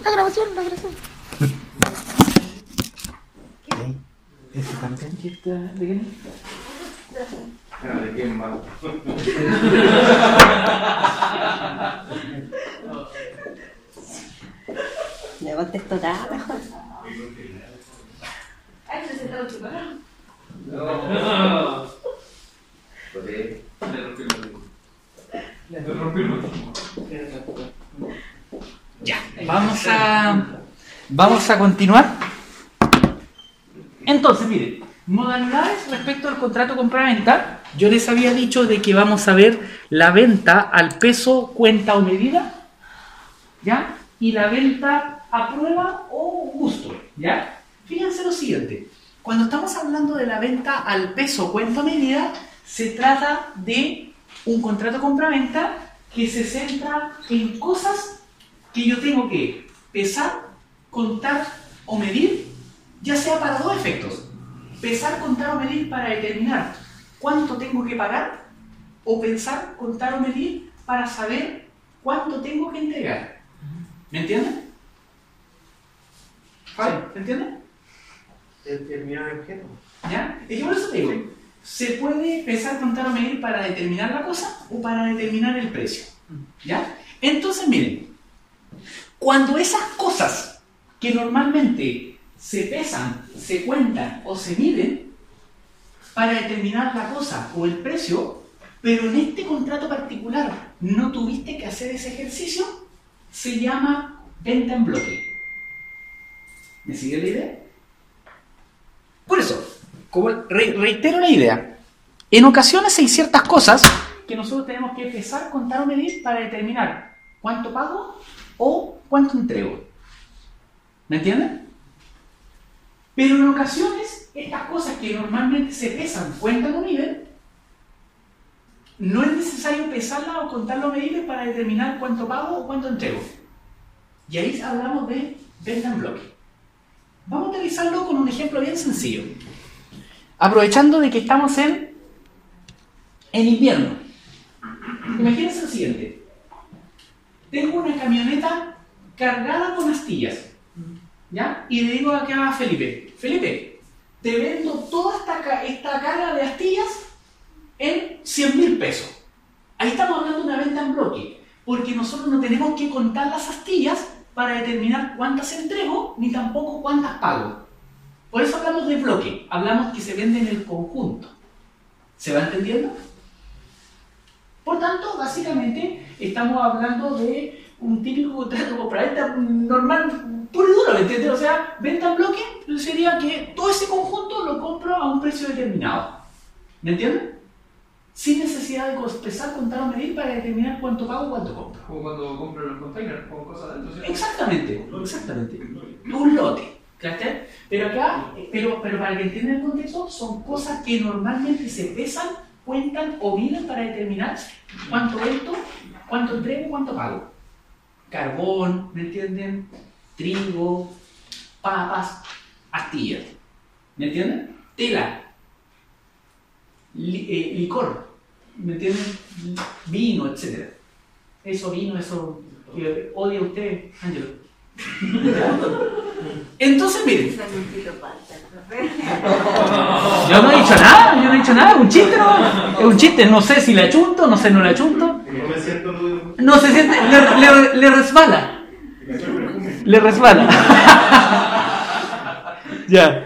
La grabación. ¿Ese también que está de quién? ¿De quién va? Le contesto nada mejor. Ya, vamos a continuar. Entonces, miren, modalidades respecto al contrato compra-venta. Yo les había dicho de que vamos a ver la venta al peso, cuenta o medida, ¿ya? Y la venta a prueba o gusto, ¿ya? Fíjense lo siguiente. Cuando estamos hablando de la venta al peso, cuenta o medida, se trata de un contrato compra-venta que se centra en cosas que yo tengo que pesar, contar o medir, ya sea para dos efectos. Pesar, contar o medir para determinar cuánto tengo que pagar, o pensar, contar o medir para saber cuánto tengo que entregar. ¿Me entienden? ¿Vale? ¿Me entienden? Determinar el objeto. ¿Ya? Es que por eso te digo, se puede pesar, contar o medir para determinar la cosa o para determinar el precio. ¿Ya? Entonces, miren, cuando esas cosas que normalmente se pesan, se cuentan o se miden para determinar la cosa o el precio, pero en este contrato particular no tuviste que hacer ese ejercicio, se llama venta en bloque. ¿Me sigue la idea? Por eso, como reitero la idea, en ocasiones hay ciertas cosas que nosotros tenemos que pesar, contar o medir para determinar cuánto pago o cuánto entrego. ¿Me entienden? Pero en ocasiones, estas cosas que normalmente se pesan, cuentan o miden, no es necesario pesarlas o contarlas o medirlas para determinar cuánto pago o cuánto entrego. Y ahí hablamos de venta en bloque. Vamos a utilizarlo con un ejemplo bien sencillo. Aprovechando de que estamos en invierno. Imagínense lo siguiente. Tengo una camioneta cargada con astillas, ¿ya? Y le digo acá a Felipe, te vendo toda esta carga de astillas en 100.000 pesos. Ahí estamos hablando de una venta en bloque, porque nosotros no tenemos que contar las astillas para determinar cuántas entrego, ni tampoco cuántas pago. Por eso hablamos de bloque, hablamos que se vende en el conjunto. ¿Se va entendiendo? Por tanto, básicamente, estamos hablando de un típico contrato compra-venta normal, puro y duro, ¿me entiendes? O sea, venta en bloque sería que todo ese conjunto lo compro a un precio determinado. ¿Me entienden? Sin necesidad de pesar, contar o medir para determinar cuánto pago o cuánto compro. Como cuando compran los containers con cosas dentro, ¿cierto? Exactamente. Un lote. ¿Cachai? Pero acá, pero para que entiendan el contexto, son cosas que normalmente se pesan, cuentan o miden para determinar cuánto vendo, cuánto entrego, cuánto pago. Carbón, ¿me entienden? Trigo, papas, astillas. ¿Me entienden? Tela. Licor, ¿me entienden? Vino, etc. Eso que odia usted, Ángelo. Entonces, miren. Yo no he dicho nada, es un chiste, ¿no? Es un chiste, no sé si le achunto, no sé, no le achunto. No se siente, le resbala. Le resbala. Ya.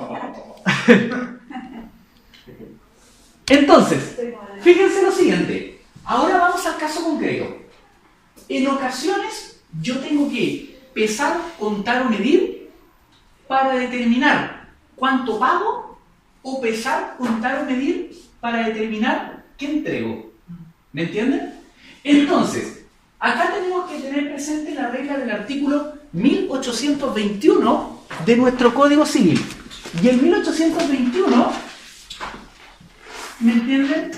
Entonces, fíjense lo siguiente. Ahora vamos al caso concreto. En ocasiones yo tengo que pesar, contar o medir para determinar cuánto pago, o pesar, contar o medir para determinar qué entrego. ¿Me entienden? Entonces, acá tenemos que tener presente la regla del artículo 1821 de nuestro Código Civil. Y el 1821, ¿me entienden?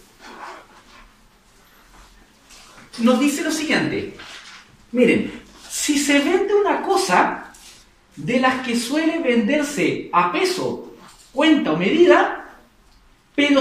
Nos dice lo siguiente. Miren, si se vende una cosa de las que suele venderse a peso, cuenta o medida, pero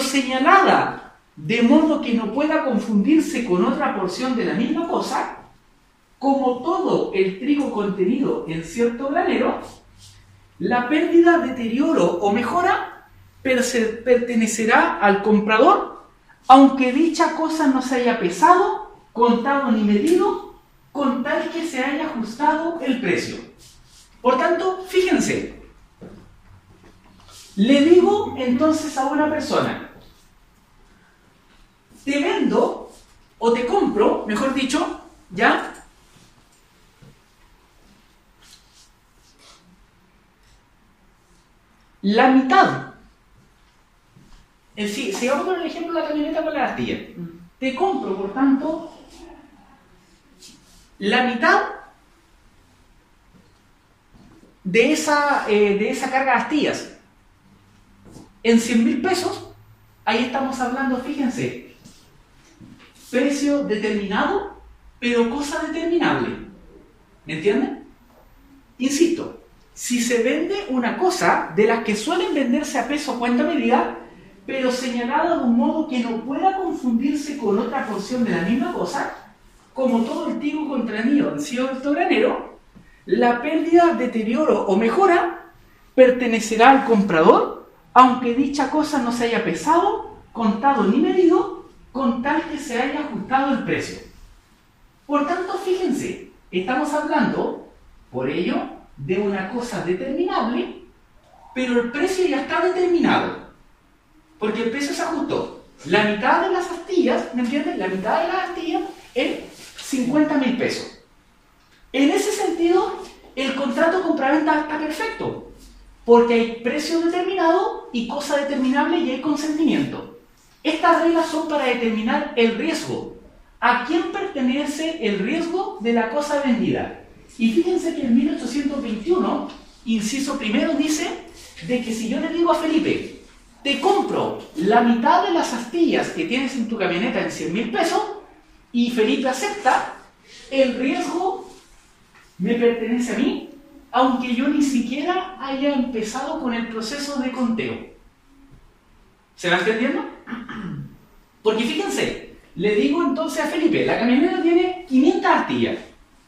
señalada de modo que no pueda confundirse con otra porción de la misma cosa, como todo el trigo contenido en cierto granero, la pérdida, deterioro o mejora pertenecerá al comprador, aunque dicha cosa no se haya pesado, contado ni medido, con tal que se haya ajustado el precio. Por tanto, fíjense, le digo entonces a una persona, te vendo o te compro, mejor dicho, ¿ya? La mitad. Si vamos por el ejemplo de la camioneta con la astilla, te compro, por tanto, la mitad de esa carga de astillas en 100.000 pesos. Ahí estamos hablando, fíjense, precio determinado, pero cosa determinable. ¿Me entienden? Insisto, si se vende una cosa de las que suelen venderse a peso cuenta medida, pero señalada de un modo que no pueda confundirse con otra porción de la misma cosa, como todo el trigo contenido en cierto granero, la pérdida, deterioro o mejora pertenecerá al comprador, aunque dicha cosa no se haya pesado, contado ni medido, con tal que se haya ajustado el precio. Por tanto, fíjense, estamos hablando, por ello, de una cosa determinable, pero el precio ya está determinado, porque el precio se ajustó. La mitad de las astillas, ¿me entienden? La mitad de las astillas es 50.000 pesos. En ese sentido, el contrato compraventa está perfecto, porque hay precio determinado y cosa determinable y hay consentimiento. Estas reglas son para determinar el riesgo. ¿A quién pertenece el riesgo de la cosa vendida? Y fíjense que en 1821, inciso primero, dice de que si yo le digo a Felipe, te compro la mitad de las astillas que tienes en tu camioneta en 100.000 pesos, y Felipe acepta, el riesgo me pertenece a mí, aunque yo ni siquiera haya empezado con el proceso de conteo. ¿Se va entendiendo? Porque fíjense, le digo entonces a Felipe, la camioneta tiene 500 astillas,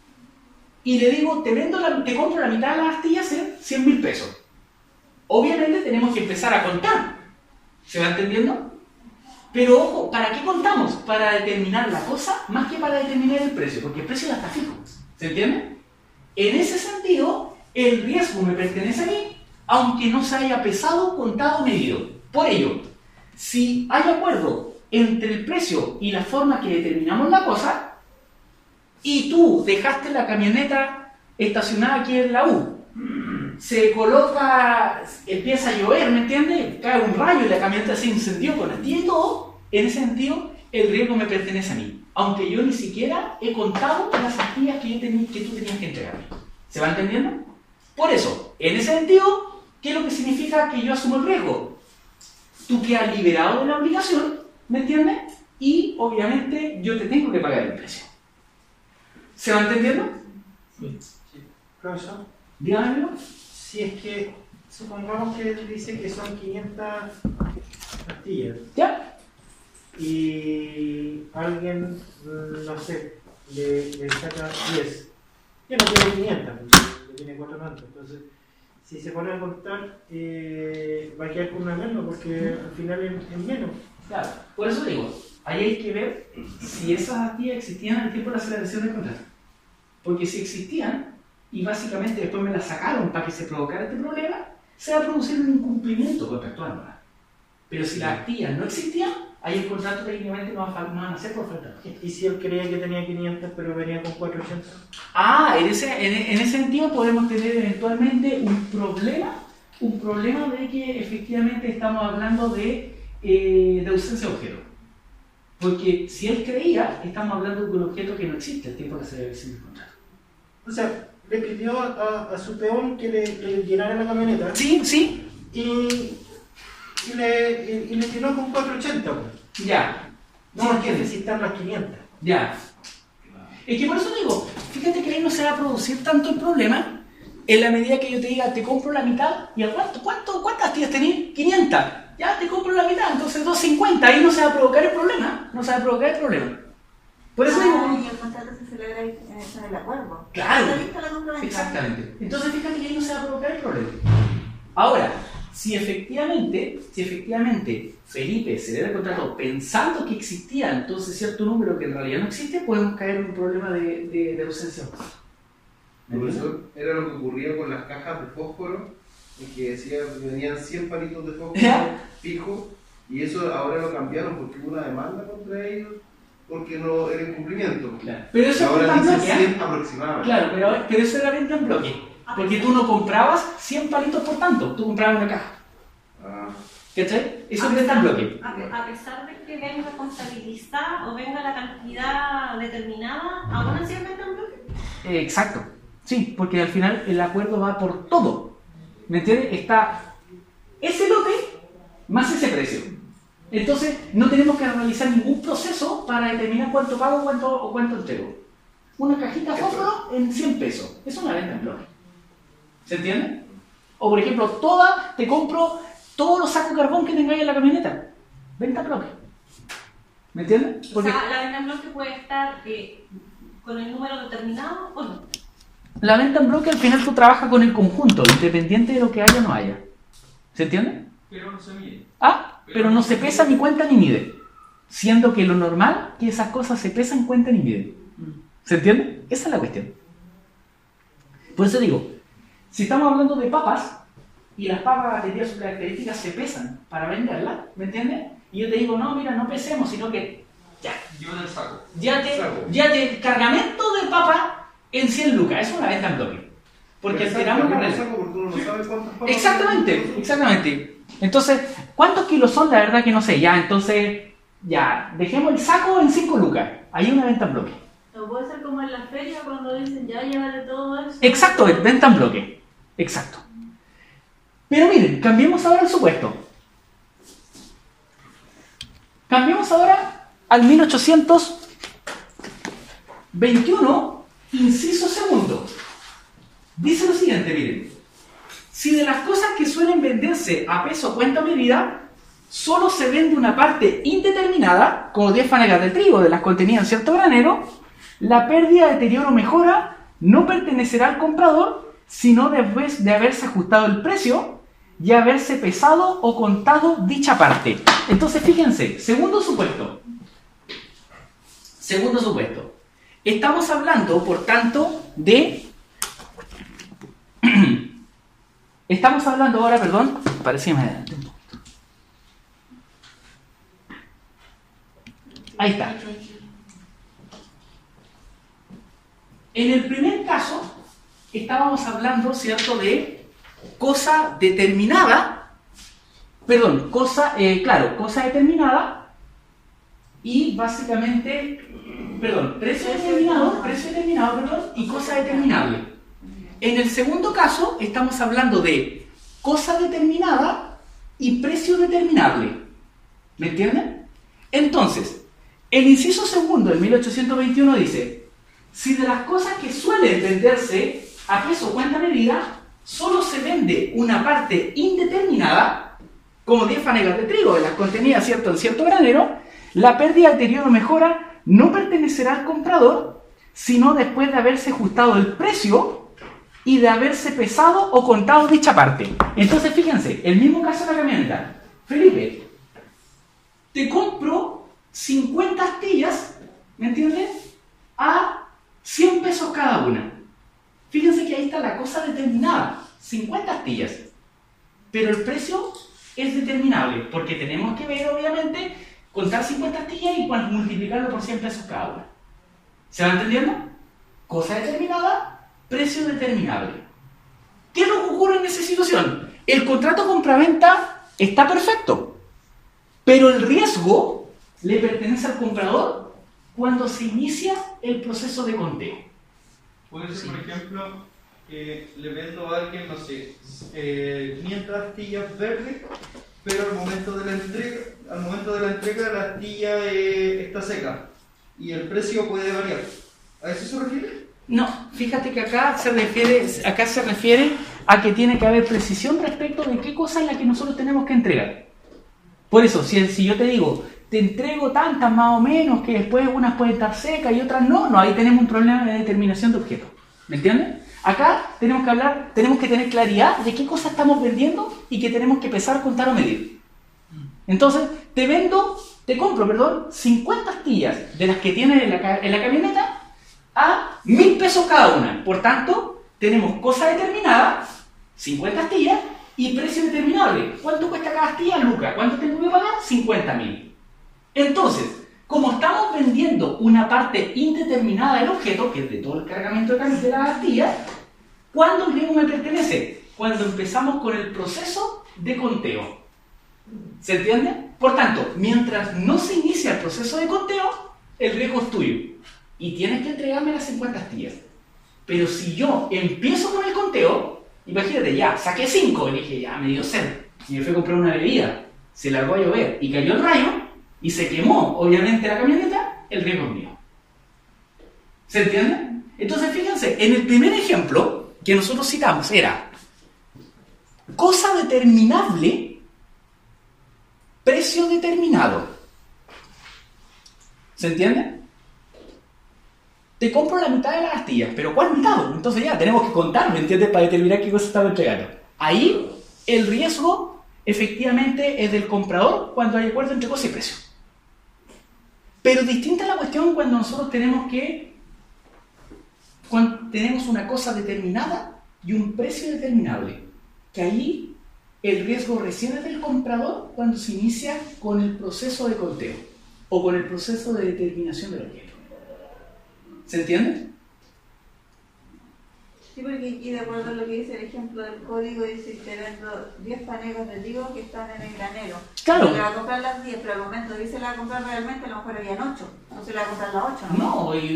y le digo, te compro la mitad de las astillas en 100.000 pesos. Obviamente tenemos que empezar a contar. ¿Se va entendiendo? Pero ojo, ¿para qué contamos? Para determinar la cosa más que para determinar el precio, porque el precio ya está fijo. ¿Se entiende? En ese sentido, el riesgo me pertenece a mí, aunque no se haya pesado, contado o medido. Por ello, si hay acuerdo entre el precio y la forma que determinamos la cosa, y tú dejaste la camioneta estacionada aquí en la U, se coloca, empieza a llover, ¿me entiendes? Cae un rayo y la camioneta se incendió con astilla y todo, en ese sentido, el riesgo me pertenece a mí, aunque yo ni siquiera he contado las astillas que tú tenías que entregarme. ¿Se va entendiendo? Por eso, en ese sentido, ¿qué es lo que significa que yo asumo el riesgo? Tú quedas liberado de la obligación, ¿me entiendes? Y, obviamente, yo te tengo que pagar el precio. ¿Se va entendiendo? Sí. Profesor, Dígamelo. si es que supongamos que él dice que son 500 pastillas ¿Ya? y alguien, no sé, le saca 10, ya no tiene 500, le tiene 400, entonces si se pone a contar va a quedar con una menos porque al final es menos. Claro, por eso digo, ahí hay que ver si esas astillas existían al tiempo de la celebración del contrato. Porque si existían, y básicamente después me las sacaron para que se provocara este problema, se va a producir un incumplimiento contractual, ¿no? Pero si las astillas no existían, ahí el contrato técnicamente no van a hacer por falta. ¿Y si él creía que tenía 500 pero venía con 400? Ah, en ese sentido podemos tener eventualmente un problema de que efectivamente estamos hablando de ausencia de objeto. Porque si él creía, estamos hablando de un objeto que no existe al tiempo de la celebración del contrato. O sea, le pidió a su peón que le llenara la camioneta. Sí, sí. Y le llenó con 480. Pues. Ya. No, hay que necesitar las 500. Ya. Es que por eso digo, fíjate que ahí no se va a producir tanto el problema en la medida que yo te diga, te compro la mitad, ¿y a cuántas tías tenés? 500. Ya te compro la mitad, entonces 250, ahí no se va a provocar el problema. No se va a provocar el problema. Por eso digo, Y el contrato se celebra en el acuerdo. claro, ¿Está lista la compraventa? exactamente. Entonces fíjate que ahí no se va a provocar el problema. Ahora, si efectivamente Felipe celebra el contrato pensando que existía entonces cierto número que en realidad no existe, podemos caer en un problema de ausencia. Profesor, era lo que ocurría con las cajas de fósforo, en que decía que venían 100 palitos de fósforo fijo, y eso ahora lo cambiaron porque hubo una demanda contra ellos, porque no era incumplimiento. Claro. Pero eso ahora es en dice bloque, ¿eh? 100 aproximadamente. Claro, pero eso era venta en bloque. Porque tú no comprabas 100 palitos por tanto, tú comprabas una caja. Ah, ¿Cachai? Eso es venta en bloque. A pesar de que venga contabilizada o venga la cantidad determinada, ¿aún así es venta en bloque? Exacto. Sí, porque al final el acuerdo va por todo. ¿Me entiendes? Está ese lote más ese precio. Entonces no tenemos que realizar ningún proceso para determinar cuánto pago o cuánto entrego. Una cajita fósforo en 100 pesos. Es una venta en bloque. ¿Se entiende? O por ejemplo, te compro todos los sacos de carbón que tengáis en la camioneta. Venta en bloque. ¿Me entiendes? Porque O sea, la venta en bloque puede estar con el número determinado o no. la venta en bloque al final tú trabajas con el conjunto, independiente de lo que haya o no haya. ¿Se entiende? Pero no se mide. Pero no se pesa ni cuenta ni mide. Siendo que lo normal que esas cosas se pesan, cuentan y miden. ¿Se entiende? Esa es la cuestión. Por eso digo, si estamos hablando de papas, y las papas debido a sus características se pesan para venderlas, ¿me entiendes? Y yo te digo, no, mira, no pesemos, sino que ya. Yo del saco. Ya te cargamento de papa en 100 lucas. Es una venta en bloque. Porque esperamos la regla. porque uno no sabe cuántas papas. Exactamente. Entonces, ¿cuántos kilos son? La verdad que no sé. Ya, entonces, ya, dejemos el saco en 5 lucas. Ahí una venta en bloque. O puede ser como en la feria cuando dicen ya llévate todo eso. Exacto, venta en bloque. Exacto. Pero miren, cambiemos ahora el supuesto. Cambiemos ahora al 1821, inciso segundo. Dice lo siguiente, miren. Si de las cosas que suelen venderse a peso cuenta medida, solo se vende una parte indeterminada, como 10 fanegas de trigo de las contenidas en cierto granero, la pérdida, deterioro o mejora no pertenecerá al comprador, sino después de haberse ajustado el precio y haberse pesado o contado dicha parte. Entonces, fíjense, segundo supuesto. Estamos hablando, por tanto, de... Estamos hablando ahora, perdón, parece que me adelanté un poquito. Ahí está. En el primer caso, estábamos hablando, ¿cierto?, de cosa determinada, cosa determinada y básicamente, precio determinado, y cosa determinable. En el segundo caso, estamos hablando de cosa determinada y precio determinable. ¿Me entienden? Entonces, el inciso segundo del 1821 dice: si de las cosas que suelen venderse a peso o cuenta medida, solo se vende una parte indeterminada, como 10 fanegas de trigo de las contenidas, ¿cierto?, en cierto granero, la pérdida, deterioro o mejora no pertenecerá al comprador, sino después de haberse ajustado el precio y de haberse pesado o contado dicha parte. Entonces, fíjense, el mismo caso de la camioneta. Felipe, te compro 50 astillas, ¿me entiendes?, a 100 pesos cada una. Fíjense que ahí está la cosa determinada, 50 astillas. Pero el precio es determinable, porque tenemos que ver, obviamente, contar 50 astillas y multiplicarlo por 100 pesos cada una. ¿Se va entendiendo? Cosa determinada, precio determinable. ¿Qué es lo que ocurre en esa situación? El contrato compraventa está perfecto, pero el riesgo le pertenece al comprador cuando se inicia el proceso de conteo. Puede ser, por ejemplo, le vendo a alguien, no sé, 500 astillas verdes, pero al momento de la entrega la astilla está seca y el precio puede variar. ¿A eso se refiere? No, fíjate que acá se refiere a que tiene que haber precisión respecto de qué cosa es la que nosotros tenemos que entregar. Por eso, si yo te digo, te entrego tantas más o menos, que después unas pueden estar secas y otras no. No, ahí tenemos un problema de determinación de objetos. ¿Me entienden? Acá tenemos que tener claridad de qué cosas estamos vendiendo y que tenemos que pesar, contar o medir. Entonces, te compro 50 astillas de las que tienes en la camioneta a 1.000 pesos cada una. Por tanto, tenemos cosa determinada, 50 astillas, y precio determinable. ¿Cuánto cuesta cada astilla? Lucas. ¿Cuánto tengo que pagar? 50.000. Entonces, como estamos vendiendo una parte indeterminada del objeto, que es de todo el cargamento de las astillas, ¿cuándo el riesgo me pertenece? Cuando empezamos con el proceso de conteo. ¿Se entiende? Por tanto, mientras no se inicia el proceso de conteo, el riesgo es tuyo. Y tienes que entregarme las 50 astillas. Pero si yo empiezo con el conteo, imagínate, ya, saqué 5, y dije, ya, me dio sed. Y me fui a comprar una bebida, se largó a llover y cayó el rayo, y se quemó, obviamente, la camioneta, el riesgo es mío. ¿Se entiende? Entonces, fíjense, en el primer ejemplo que nosotros citamos era cosa determinable, precio determinado. ¿Se entiende? Te compro la mitad de las astillas, pero ¿cuál mitad? Entonces ya, tenemos que contar, ¿me entiendes? Para determinar qué cosa estaba entregando. Ahí, el riesgo, efectivamente, es del comprador cuando hay acuerdo entre cosa y precio. Pero distinta la cuestión cuando nosotros tenemos una cosa determinada y un precio determinable. Que ahí el riesgo recién es del comprador cuando se inicia con el proceso de conteo o con el proceso de determinación del objeto. ¿Se entiende? Sí, porque aquí de acuerdo a lo que dice el ejemplo del código, dice que te vendo 10 panegos de trigo que están en el granero. Claro. Le va a comprar las 10, pero al momento de irse la va a comprar realmente, a lo mejor habían 8. Entonces le va a comprar las 8, ¿no?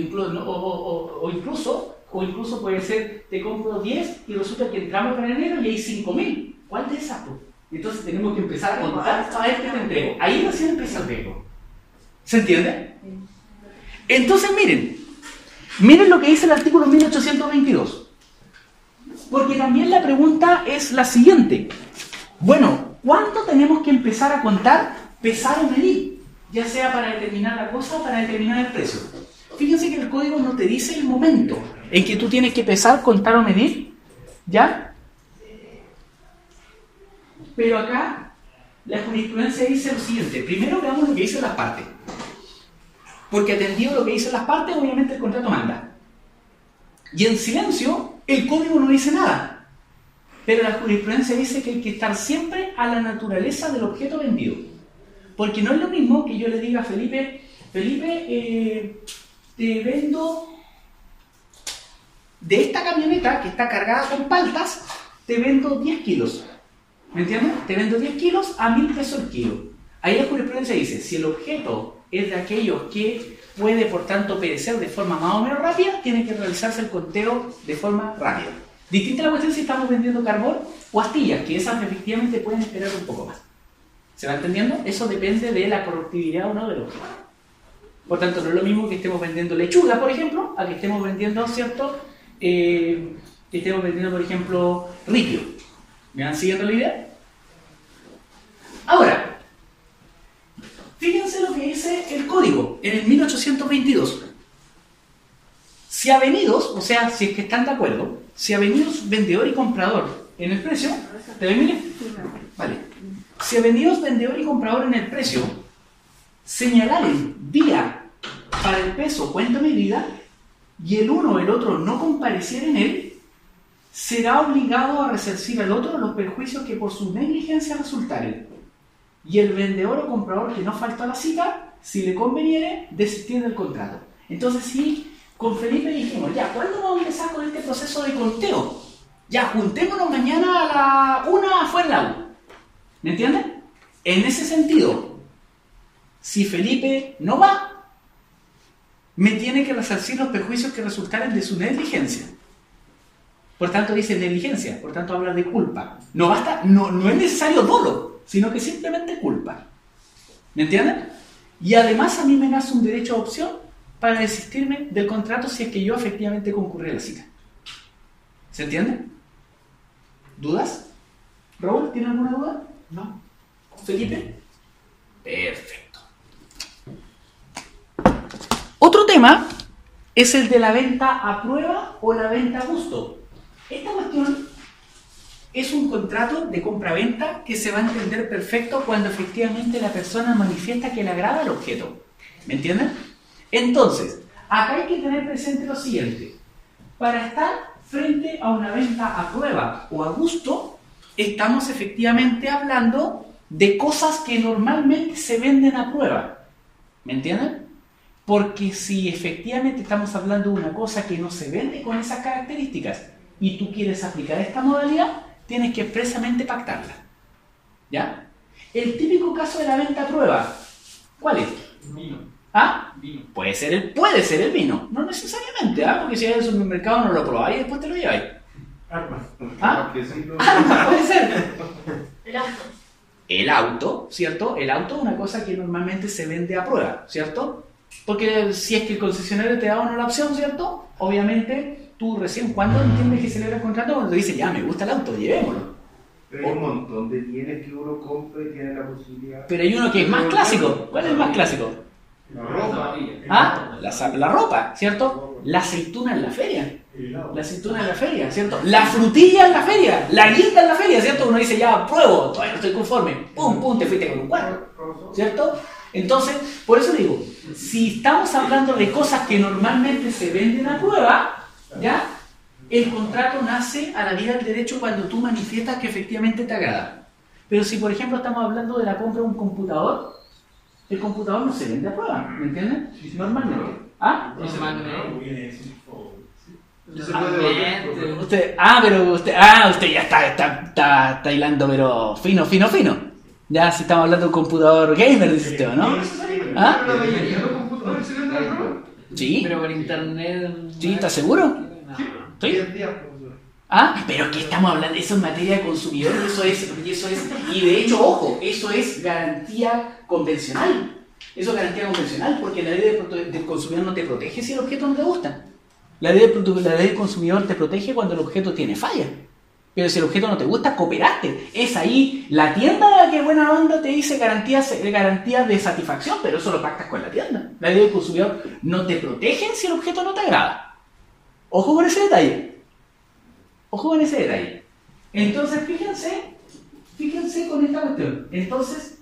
O incluso puede ser, te compro 10 y resulta que entramos para enero y hay 5.000. ¿Cuál de esas? Entonces tenemos que empezar a contar a ver qué te entrego. Ahí recién empieza el riesgo. ¿Se entiende? Entonces miren lo que dice el artículo 1822. Porque también la pregunta es la siguiente. Bueno, ¿cuándo tenemos que empezar a contar, pesar o medir? Ya sea para determinar la cosa o para determinar el precio. Fíjense que el código no te dice el momento en que tú tienes que pesar, contar o medir. ¿Ya? Pero acá la jurisprudencia dice lo siguiente. Primero veamos lo que dicen las partes. Porque atendido lo que dicen las partes, obviamente el contrato manda. Y en silencio, el código no dice nada. Pero la jurisprudencia dice que hay que estar siempre a la naturaleza del objeto vendido. Porque no es lo mismo que yo le diga a Felipe, te vendo de esta camioneta que está cargada con paltas, te vendo 10 kilos. ¿Me entiendes? Te vendo 10 kilos a 1.000 pesos el kilo. Ahí la jurisprudencia dice, si el objeto es de aquellos que puede, por tanto, perecer de forma más o menos rápida, tiene que realizarse el conteo de forma rápida. Distinta la cuestión si estamos vendiendo carbón o astillas, que esas efectivamente pueden esperar un poco más. ¿Se va entendiendo? Eso depende de la corruptibilidad o no del objeto. Por tanto, no es lo mismo que estemos vendiendo lechuga, por ejemplo, a que estemos vendiendo, ¿cierto? Que estemos vendiendo, por ejemplo, ripio. ¿Me van siguiendo la idea? Ahora, fíjense lo que dice el código en el 1822. Si avenidos, o sea, si es que están de acuerdo, si avenidos vendedor y comprador en el precio, ¿te ven, miren? Vale. Si avenidos vendedor y comprador en el precio señalaren día para el peso cuenta medida y el uno o el otro no compareciera en él, será obligado a resarcir al otro los perjuicios que por su negligencia resultaren. Y el vendedor o comprador que no faltó a la cita, si le conveniere, desistir del contrato. Entonces, sí, con Felipe dijimos, ya, ¿cuándo vamos a empezar con este proceso de conteo? Ya, juntémonos mañana a la 1 afuera en la U. ¿Me entiendes? En ese sentido, si Felipe no va, me tiene que resarcir los perjuicios que resultaren de su negligencia. Por tanto, dice negligencia, por tanto habla de culpa. No basta, no es necesario dolo, sino que simplemente culpa. ¿Me entienden? Y además a mí me nace un derecho a opción para desistirme del contrato si es que yo efectivamente concurrí a la cita. ¿Se entiende? ¿Dudas? ¿Raúl, tiene alguna duda? ¿No? ¿Felipe? Perfecto. tema es el de la venta a prueba o la venta a gusto. Esta cuestión es un contrato de compra-venta que se va a entender perfecto cuando efectivamente la persona manifiesta que le agrada el objeto. ¿Me entienden? Entonces, acá hay que tener presente lo siguiente. Para estar frente a una venta a prueba o a gusto, estamos efectivamente hablando de cosas que normalmente se venden a prueba. ¿Me entienden? Porque si efectivamente estamos hablando de una cosa que no se vende con esas características y tú quieres aplicar esta modalidad, tienes que expresamente pactarla. ¿Ya? El típico caso de la venta a prueba, ¿cuál es? Vino. ¿Ah? Vino. Puede ser el vino. No necesariamente, ¿ah? Porque si hay en el supermercado no lo probáis y después te lo lleváis. Armas. ¿Ah? Que sí, no. Puede ser. El auto. El auto, ¿cierto? El auto es una cosa que normalmente se vende a prueba, ¿cierto? Porque si es que el concesionario te da o no la opción, ¿cierto? Obviamente, tú recién, ¿cuándo entiendes que celebra el contrato? Cuando te dice, ya, me gusta el auto, llevémoslo. Pero hay un montón de bienes que uno compra y tiene la posibilidad. Pero hay uno que es más clásico. ¿Cuál es el más clásico? La ropa. ¿Ah? La ropa, ¿cierto? La aceituna en la feria. La aceituna en la feria, ¿cierto? La frutilla en la feria. La guinda en la feria, ¿cierto? Uno dice, ya, pruebo, todavía no estoy conforme. Pum, pum, te fuiste con un cuadro, ¿cierto? Entonces, por eso digo, si estamos hablando de cosas que normalmente se venden a prueba, ¿ya? El contrato nace a la vida del derecho cuando tú manifiestas que efectivamente te agrada. Pero si, por ejemplo, estamos hablando de la compra de un computador, el computador no se vende a prueba, ¿me entienden? Normalmente. ¿Ah? No se puede devolver. Usted ya está hilando, pero fino. Ya si estamos hablando de un computador gamer, dice usted, ¿no? ¿Ah? Pero la mayoría de los computadores se venden a prueba. Sí. Pero por internet. Sí, ¿estás seguro? No. ¿Sí? 10 días, profesor. Ah, pero que estamos hablando, eso es materia de consumidor y de hecho, ojo, eso es garantía convencional. Eso es garantía convencional porque la ley del consumidor no te protege si el objeto no te gusta. La ley del consumidor te protege cuando el objeto tiene falla. Pero si el objeto no te gusta, cooperaste. Es ahí la tienda que buena onda te dice garantía de satisfacción, pero eso lo pactas con la tienda. La ley del consumidor no te protege si el objeto no te agrada. Ojo con ese detalle. Ojo con ese detalle. Entonces, fíjense con esta cuestión. Entonces,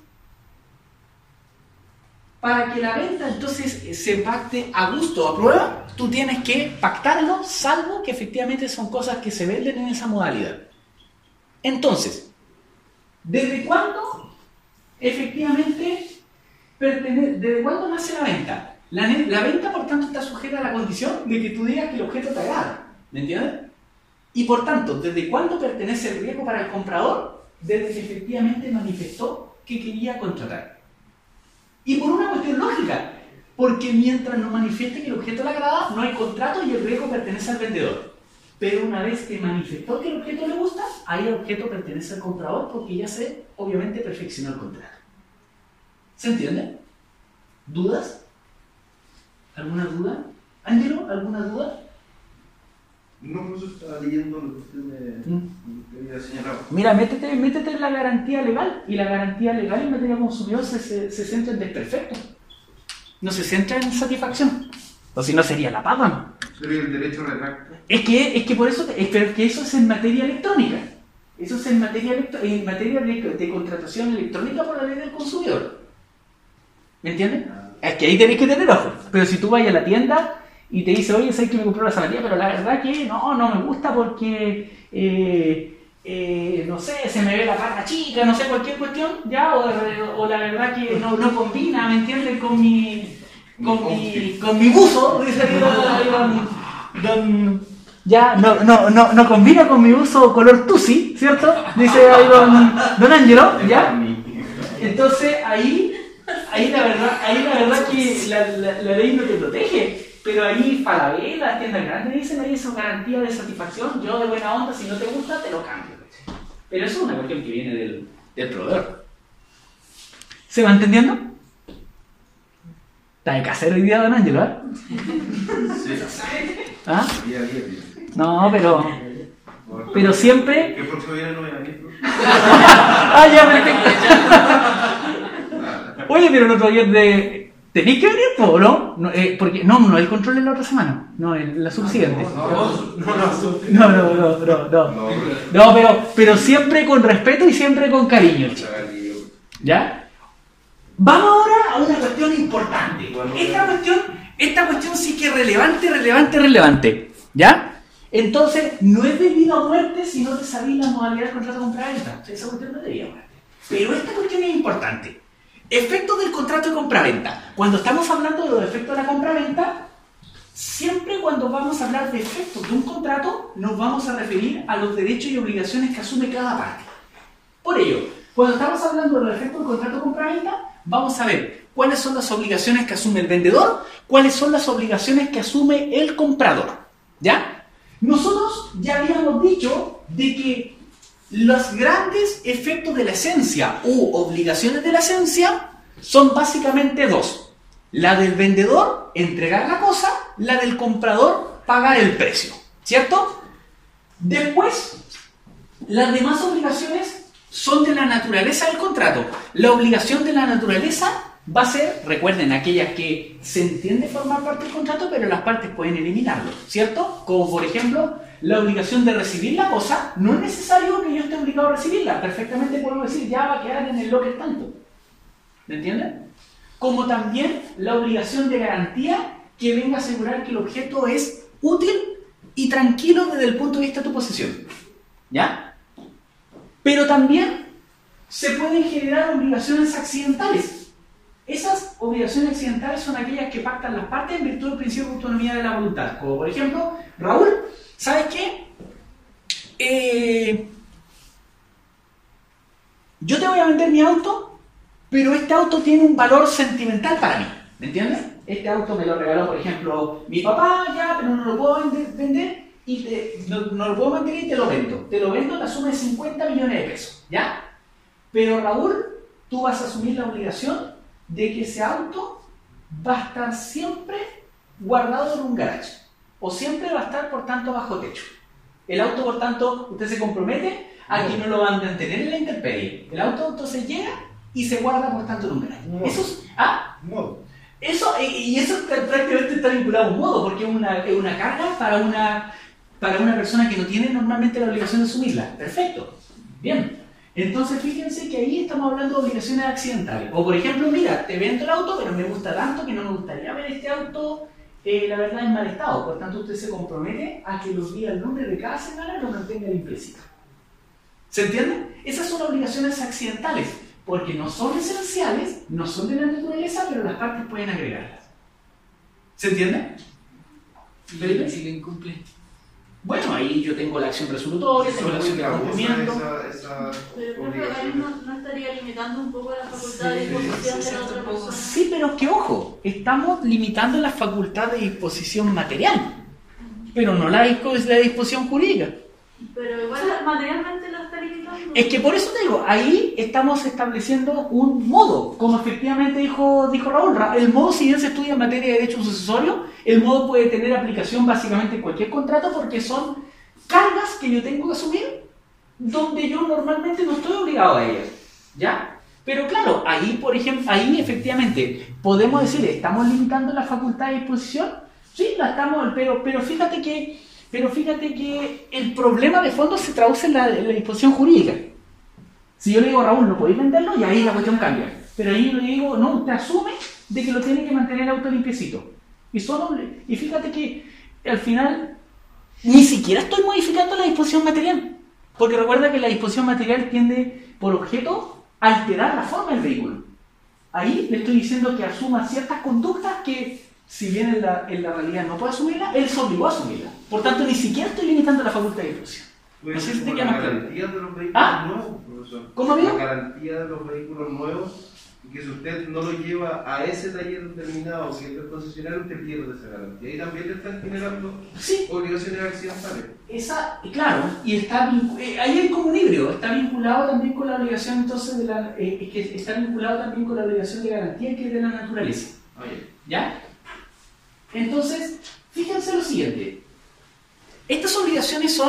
para que la venta entonces se pacte a gusto o a prueba, tú tienes que pactarlo, salvo que efectivamente son cosas que se venden en esa modalidad. Entonces, ¿desde cuándo efectivamente desde cuándo nace la venta? La venta, por tanto, está sujeta a la condición de que tú digas que el objeto te agrada. ¿Me entiendes? Y por tanto, ¿desde cuándo pertenece el riesgo para el comprador? Desde que efectivamente manifestó que quería contratar. Y por una cuestión lógica, porque mientras no manifieste que el objeto le agrada, no hay contrato y el riesgo pertenece al vendedor. Pero una vez que manifestó que el objeto le gusta, ahí el objeto pertenece al comprador porque ya se, obviamente, perfeccionó el contrato. ¿Se entiende? ¿Dudas? ¿Alguna duda? Ángelo, ¿alguna duda? No, por eso estaba leyendo lo que usted me había señalado. Mira, métete en la garantía legal, y la garantía legal en materia de consumidor se centra en desperfecto. No se centra en satisfacción. O si no sería la papa. Sería el derecho retracto. Es que por eso, pero que eso es en materia electrónica. Eso es en materia de contratación electrónica por la ley del consumidor. ¿Me entiendes? Es que ahí tenéis que tener ojo. Pero si tú vas a la tienda y te dice, oye, sabes que me compré una zapatilla, pero la verdad que no me gusta porque, no sé, se me ve la cara chica, no sé, cualquier cuestión, ya, o la verdad que no combina, ¿me entiendes? Con mi buzo, dice ya, no combina con mi buzo color tusi, ¿cierto? Dice ahí don Ángelo, ¿ya? Entonces ahí la verdad que la ley no te protege. Pero ahí Falabella, las tiendas grandes dicen ahí eso, garantía de satisfacción, yo de buena onda, si no te gusta, te lo cambio. Pero eso es una cuestión que viene del proveedor. ¿Se va entendiendo? Está de casero hoy día, don Ángelo, ¿eh? Sí. ¿Ah? Día. No, pero siempre... ¿Qué próximo viene no viene aquí? Ah, ya, perfecto. Oye, pero el otro ayer Tenéis que venir, po, ¿no? Porque no el control es la otra semana, no, la subsiguiente. No, pero siempre con respeto y siempre con cariño. ¿Ya? Vamos ahora a una cuestión importante. Esta cuestión sí que es relevante. ¿Ya? Entonces, no es debido a muerte si no te sabéis la modalidad del contrato de compra-venta. Esa cuestión no debía muerte. Pero esta cuestión es importante. Efectos del contrato de compra-venta. Cuando estamos hablando de los efectos de la compra-venta, siempre cuando vamos a hablar de efectos de un contrato, nos vamos a referir a los derechos y obligaciones que asume cada parte. Por ello, cuando estamos hablando de los efectos del contrato de compra-venta, vamos a ver cuáles son las obligaciones que asume el vendedor, cuáles son las obligaciones que asume el comprador. ¿Ya? Nosotros ya habíamos dicho de que los grandes efectos de la esencia u obligaciones de la esencia son básicamente dos. La del vendedor, entregar la cosa, la del comprador, pagar el precio. ¿Cierto? Después, las demás obligaciones son de la naturaleza del contrato. La obligación de la naturaleza va a ser, recuerden, aquellas que se entiende formar parte del contrato, pero las partes pueden eliminarlo, ¿cierto? Como por ejemplo, la obligación de recibir la cosa, no es necesario que yo esté obligado a recibirla, perfectamente puedo decir, ya va a quedar en el locker tanto. ¿Me entienden? Como también la obligación de garantía que venga a asegurar que el objeto es útil y tranquilo desde el punto de vista de tu posesión. ¿Ya? Pero también se pueden generar obligaciones accidentales. Esas obligaciones accidentales son aquellas que pactan las partes en virtud del principio de autonomía de la voluntad. Como por ejemplo, Raúl, ¿sabes qué? Yo te voy a vender mi auto, pero este auto tiene un valor sentimental para mí. ¿Me entiendes? Este auto me lo regaló, por ejemplo, mi papá, ya, pero no lo puedo vender y no lo puedo mantener y te lo vendo. Te lo vendo en la suma de 50 millones de pesos, ¿ya? Pero Raúl, tú vas a asumir la obligación de que ese auto va a estar siempre guardado en un garage o siempre va a estar, por tanto, bajo techo. El auto, por tanto, usted se compromete a que no lo van a mantener en la intemperie. El auto entonces llega y se guarda, por tanto, en un garage. No. Eso es... Eso prácticamente está vinculado a un modo, porque es una carga para una persona que no tiene normalmente la obligación de asumirla. Perfecto. Bien. Entonces fíjense que ahí estamos hablando de obligaciones accidentales. O por ejemplo, mira, te vendo el auto, pero me gusta tanto que no me gustaría ver este auto, la verdad, en mal estado. Por tanto, usted se compromete a que los días lunes de cada semana lo mantenga limpiecito. ¿Se entiende? Esas son obligaciones accidentales, porque no son esenciales, no son de la naturaleza, pero las partes pueden agregarlas. ¿Se entiende? ¿Y si lo incumple? Bueno, ahí yo tengo la acción resolutoria, tengo la acción de cumplimiento. Pero creo que ahí no estaría limitando un poco la facultad de disposición de la otra persona. Sí, pero que ojo, estamos limitando la facultad de disposición material, pero no la disposición jurídica. Pero igual materialmente lo está limitando. Es que por eso te digo, ahí estamos estableciendo un modo, como efectivamente dijo Raúl. El modo, si bien se estudia en materia de derecho sucesorio, el modo puede tener aplicación básicamente en cualquier contrato porque son cargas que yo tengo que asumir donde yo normalmente no estoy obligado a ellas, ¿ya? Pero claro, ahí, por ejemplo, ahí efectivamente podemos decir, ¿estamos limitando la facultad de disposición? Sí, la estamos, pero fíjate que el problema de fondo se traduce en la disposición jurídica. Si yo le digo a Raúl, no podéis venderlo, y ahí la cuestión cambia. Pero ahí yo le digo, no, usted asume de que lo tiene que mantener el auto limpiecito. Y fíjate que al final ni siquiera estoy modificando la disposición material. Porque recuerda que la disposición material tiende por objeto a alterar la forma del vehículo. Ahí le estoy diciendo que asuma ciertas conductas que, si bien en la realidad no puede asumirla, él se obligó a asumirla. Por tanto, ni siquiera estoy limitando la facultad de disposición. No sé si te queda más claro. La garantía de los vehículos nuevos, profesor. ¿Cómo digo? La garantía de los vehículos nuevos, que si usted no lo lleva a ese taller determinado, que es el concesionario, usted pierde esa garantía. Y también le están generando obligaciones accidentales. Claro, y ahí hay como un híbrido. Está vinculado también con la obligación, entonces, está vinculado también con la obligación de garantía que es de la naturaleza. ¿Ya? Entonces, fíjense lo siguiente. Estas obligaciones son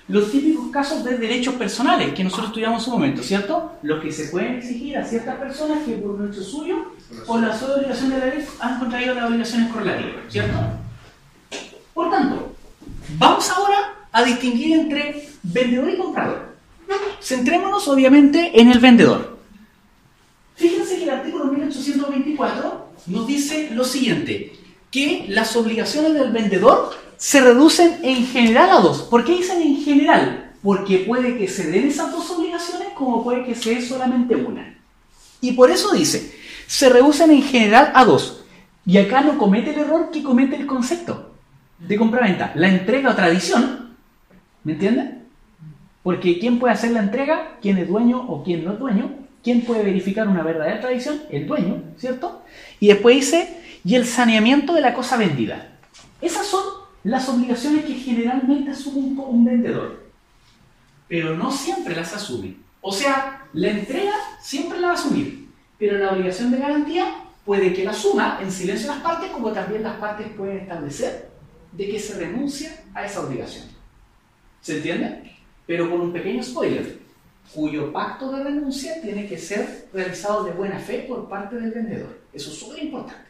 los típicos casos de derechos personales que nosotros estudiamos en su momento, ¿cierto? Los que se pueden exigir a ciertas personas que por un hecho suyo o la sola obligación de la ley han contraído las obligaciones correlativas, ¿cierto? Por tanto, vamos ahora a distinguir entre vendedor y comprador. Centrémonos obviamente en el vendedor. Fíjense que el artículo 1824 nos dice lo siguiente, que las obligaciones del vendedor se reducen en general a dos. ¿Por qué dicen en general? Porque puede que se den esas dos obligaciones como puede que se dé solamente una. Y por eso dice, se reducen en general a dos. Y acá no comete el error que comete el concepto de compraventa. La entrega o tradición, ¿me entienden? Porque ¿quién puede hacer la entrega? ¿Quién es dueño o quién no es dueño? ¿Quién puede verificar una verdadera tradición? El dueño, ¿cierto? Y después dice, y el saneamiento de la cosa vendida. Esas son las obligaciones que generalmente asume un vendedor. Pero no siempre las asume. O sea, la entrega siempre la va a asumir. Pero la obligación de garantía puede que la asuma en silencio las partes, como también las partes pueden establecer de que se renuncia a esa obligación. ¿Se entiende? Pero con un pequeño spoiler, cuyo pacto de renuncia tiene que ser realizado de buena fe por parte del vendedor. Eso es súper importante.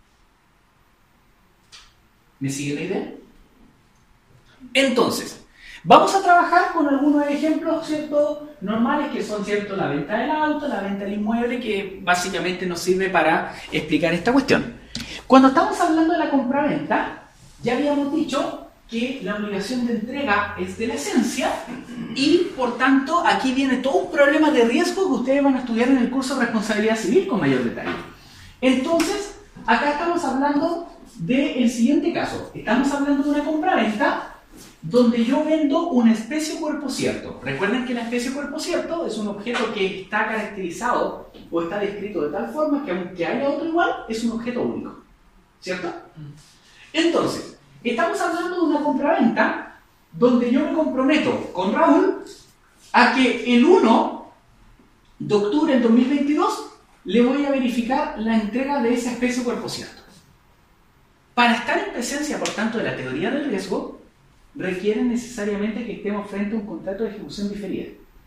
¿Me sigue la idea? Entonces, vamos a trabajar con algunos ejemplos, ¿cierto?, normales, que son, ¿cierto?, la venta del auto, la venta del inmueble, que básicamente nos sirve para explicar esta cuestión. Cuando estamos hablando de la compraventa, ya habíamos dicho que la obligación de entrega es de la esencia y, por tanto, aquí viene todo un problema de riesgo que ustedes van a estudiar en el curso de responsabilidad civil con mayor detalle. Entonces, acá estamos hablando del siguiente caso. Estamos hablando de una compraventa donde yo vendo una especie cuerpo cierto. Recuerden que la especie cuerpo cierto es un objeto que está caracterizado o está descrito de tal forma que aunque haya otro igual, es un objeto único. ¿Cierto? Entonces, estamos hablando de una compraventa donde yo me comprometo con Raúl a que el 1 de octubre del 2022 le voy a verificar la entrega de esa especie cuerpo cierto. Para estar en presencia, por tanto, de la teoría del riesgo, requiere necesariamente que estemos frente a un contrato de ejecución diferida.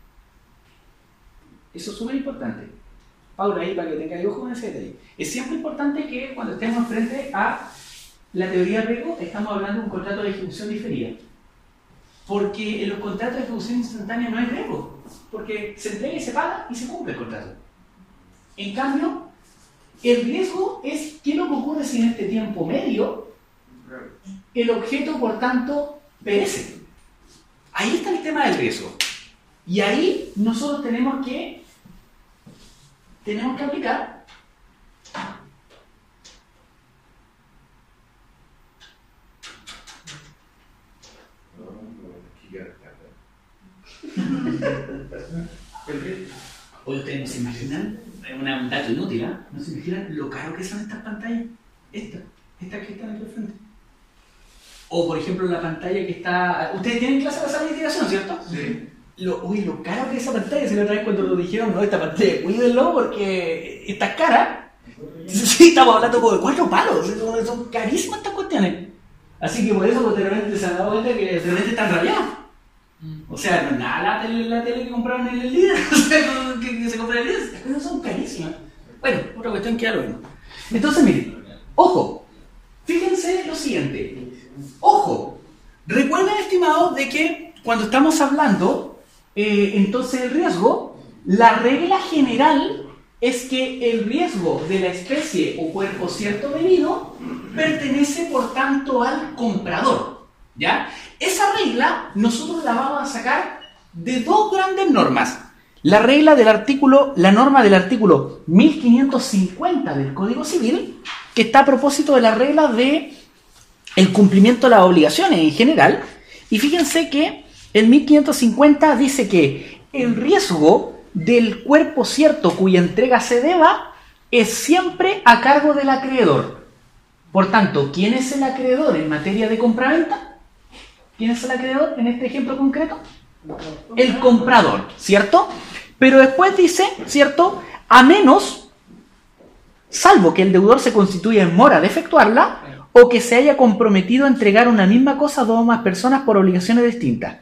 Eso es súper importante. Paula, ahí para que tengáis ojo con ese detalle. Es siempre importante que cuando estemos frente a la teoría del riesgo, estamos hablando de un contrato de ejecución diferida. Porque en los contratos de ejecución instantánea no hay riesgo. Porque se entrega y se paga y se cumple el contrato. En cambio, el riesgo es qué es lo que ocurre si en este tiempo medio el objeto, por tanto, perece. Ahí está el tema del riesgo. Y ahí nosotros tenemos que aplicar Oye, ustedes no se imaginan, un dato inútil, ¿eh? No se imaginan lo caro que son estas pantallas. Estas que están aquí al frente. O por ejemplo la pantalla que está... Ustedes tienen clase de sala de investigación, ¿cierto? Sí. Lo caro que es esa pantalla, si la otra vez cuando lo dijeron, no, esta pantalla, cuídenlo porque está cara. Sí, estamos hablando como de 4 palos, son carísimas estas cuestiones. Así que por eso pues, de repente se han dado cuenta que de repente están rabiados. O sea, no es nada la tele que compraron en el líder, o sea, que se compraron en el líder, las cosas son carísimas. Bueno, otra cuestión que ya lo vemos. Entonces, miren, ojo, fíjense lo siguiente. Ojo, recuerden, estimados, de que cuando estamos hablando entonces del riesgo, la regla general es que el riesgo de la especie o cuerpo cierto venido pertenece por tanto al comprador, ¿ya? Esa regla nosotros la vamos a sacar de dos grandes normas. La norma del artículo 1550 del Código Civil, que está a propósito de la regla de el cumplimiento de las obligaciones en general. Y fíjense que el 1550 dice que el riesgo del cuerpo cierto cuya entrega se deba es siempre a cargo del acreedor. Por tanto, ¿quién es el acreedor en materia de compraventa? ¿Quién es el acreedor en este ejemplo concreto? El comprador, ¿cierto? Pero después dice, ¿cierto? A menos, salvo que el deudor se constituya en mora de efectuarla o que se haya comprometido a entregar una misma cosa a dos o más personas por obligaciones distintas.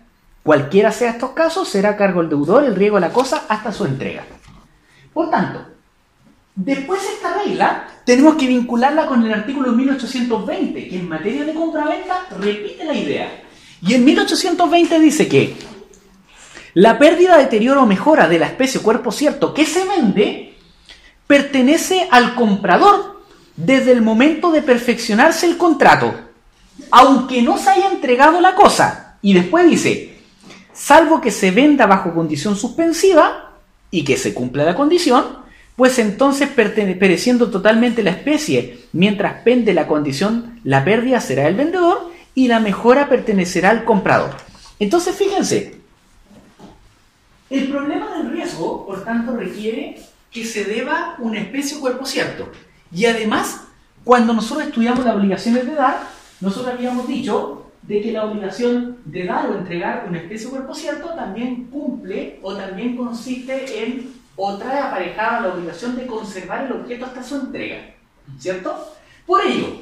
Cualquiera sea estos casos, será a cargo del deudor el riesgo de la cosa hasta su entrega. Por tanto, después de esta regla, tenemos que vincularla con el artículo 1820, que en materia de compraventa repite la idea. Y en 1820 dice que la pérdida, deterioro o mejora de la especie o cuerpo cierto que se vende pertenece al comprador desde el momento de perfeccionarse el contrato, aunque no se haya entregado la cosa. Y después dice, salvo que se venda bajo condición suspensiva y que se cumpla la condición, pues entonces pereciendo totalmente la especie, mientras pende la condición, la pérdida será del vendedor y la mejora pertenecerá al comprador. Entonces fíjense, el problema del riesgo, por tanto, requiere que se deba una especie o cuerpo cierto. Y además, cuando nosotros estudiamos las obligaciones de dar, nosotros habíamos dicho de que la obligación de dar o entregar una especie o cuerpo cierto también cumple o también consiste en o trae aparejada la obligación de conservar el objeto hasta su entrega, ¿cierto? Por ello,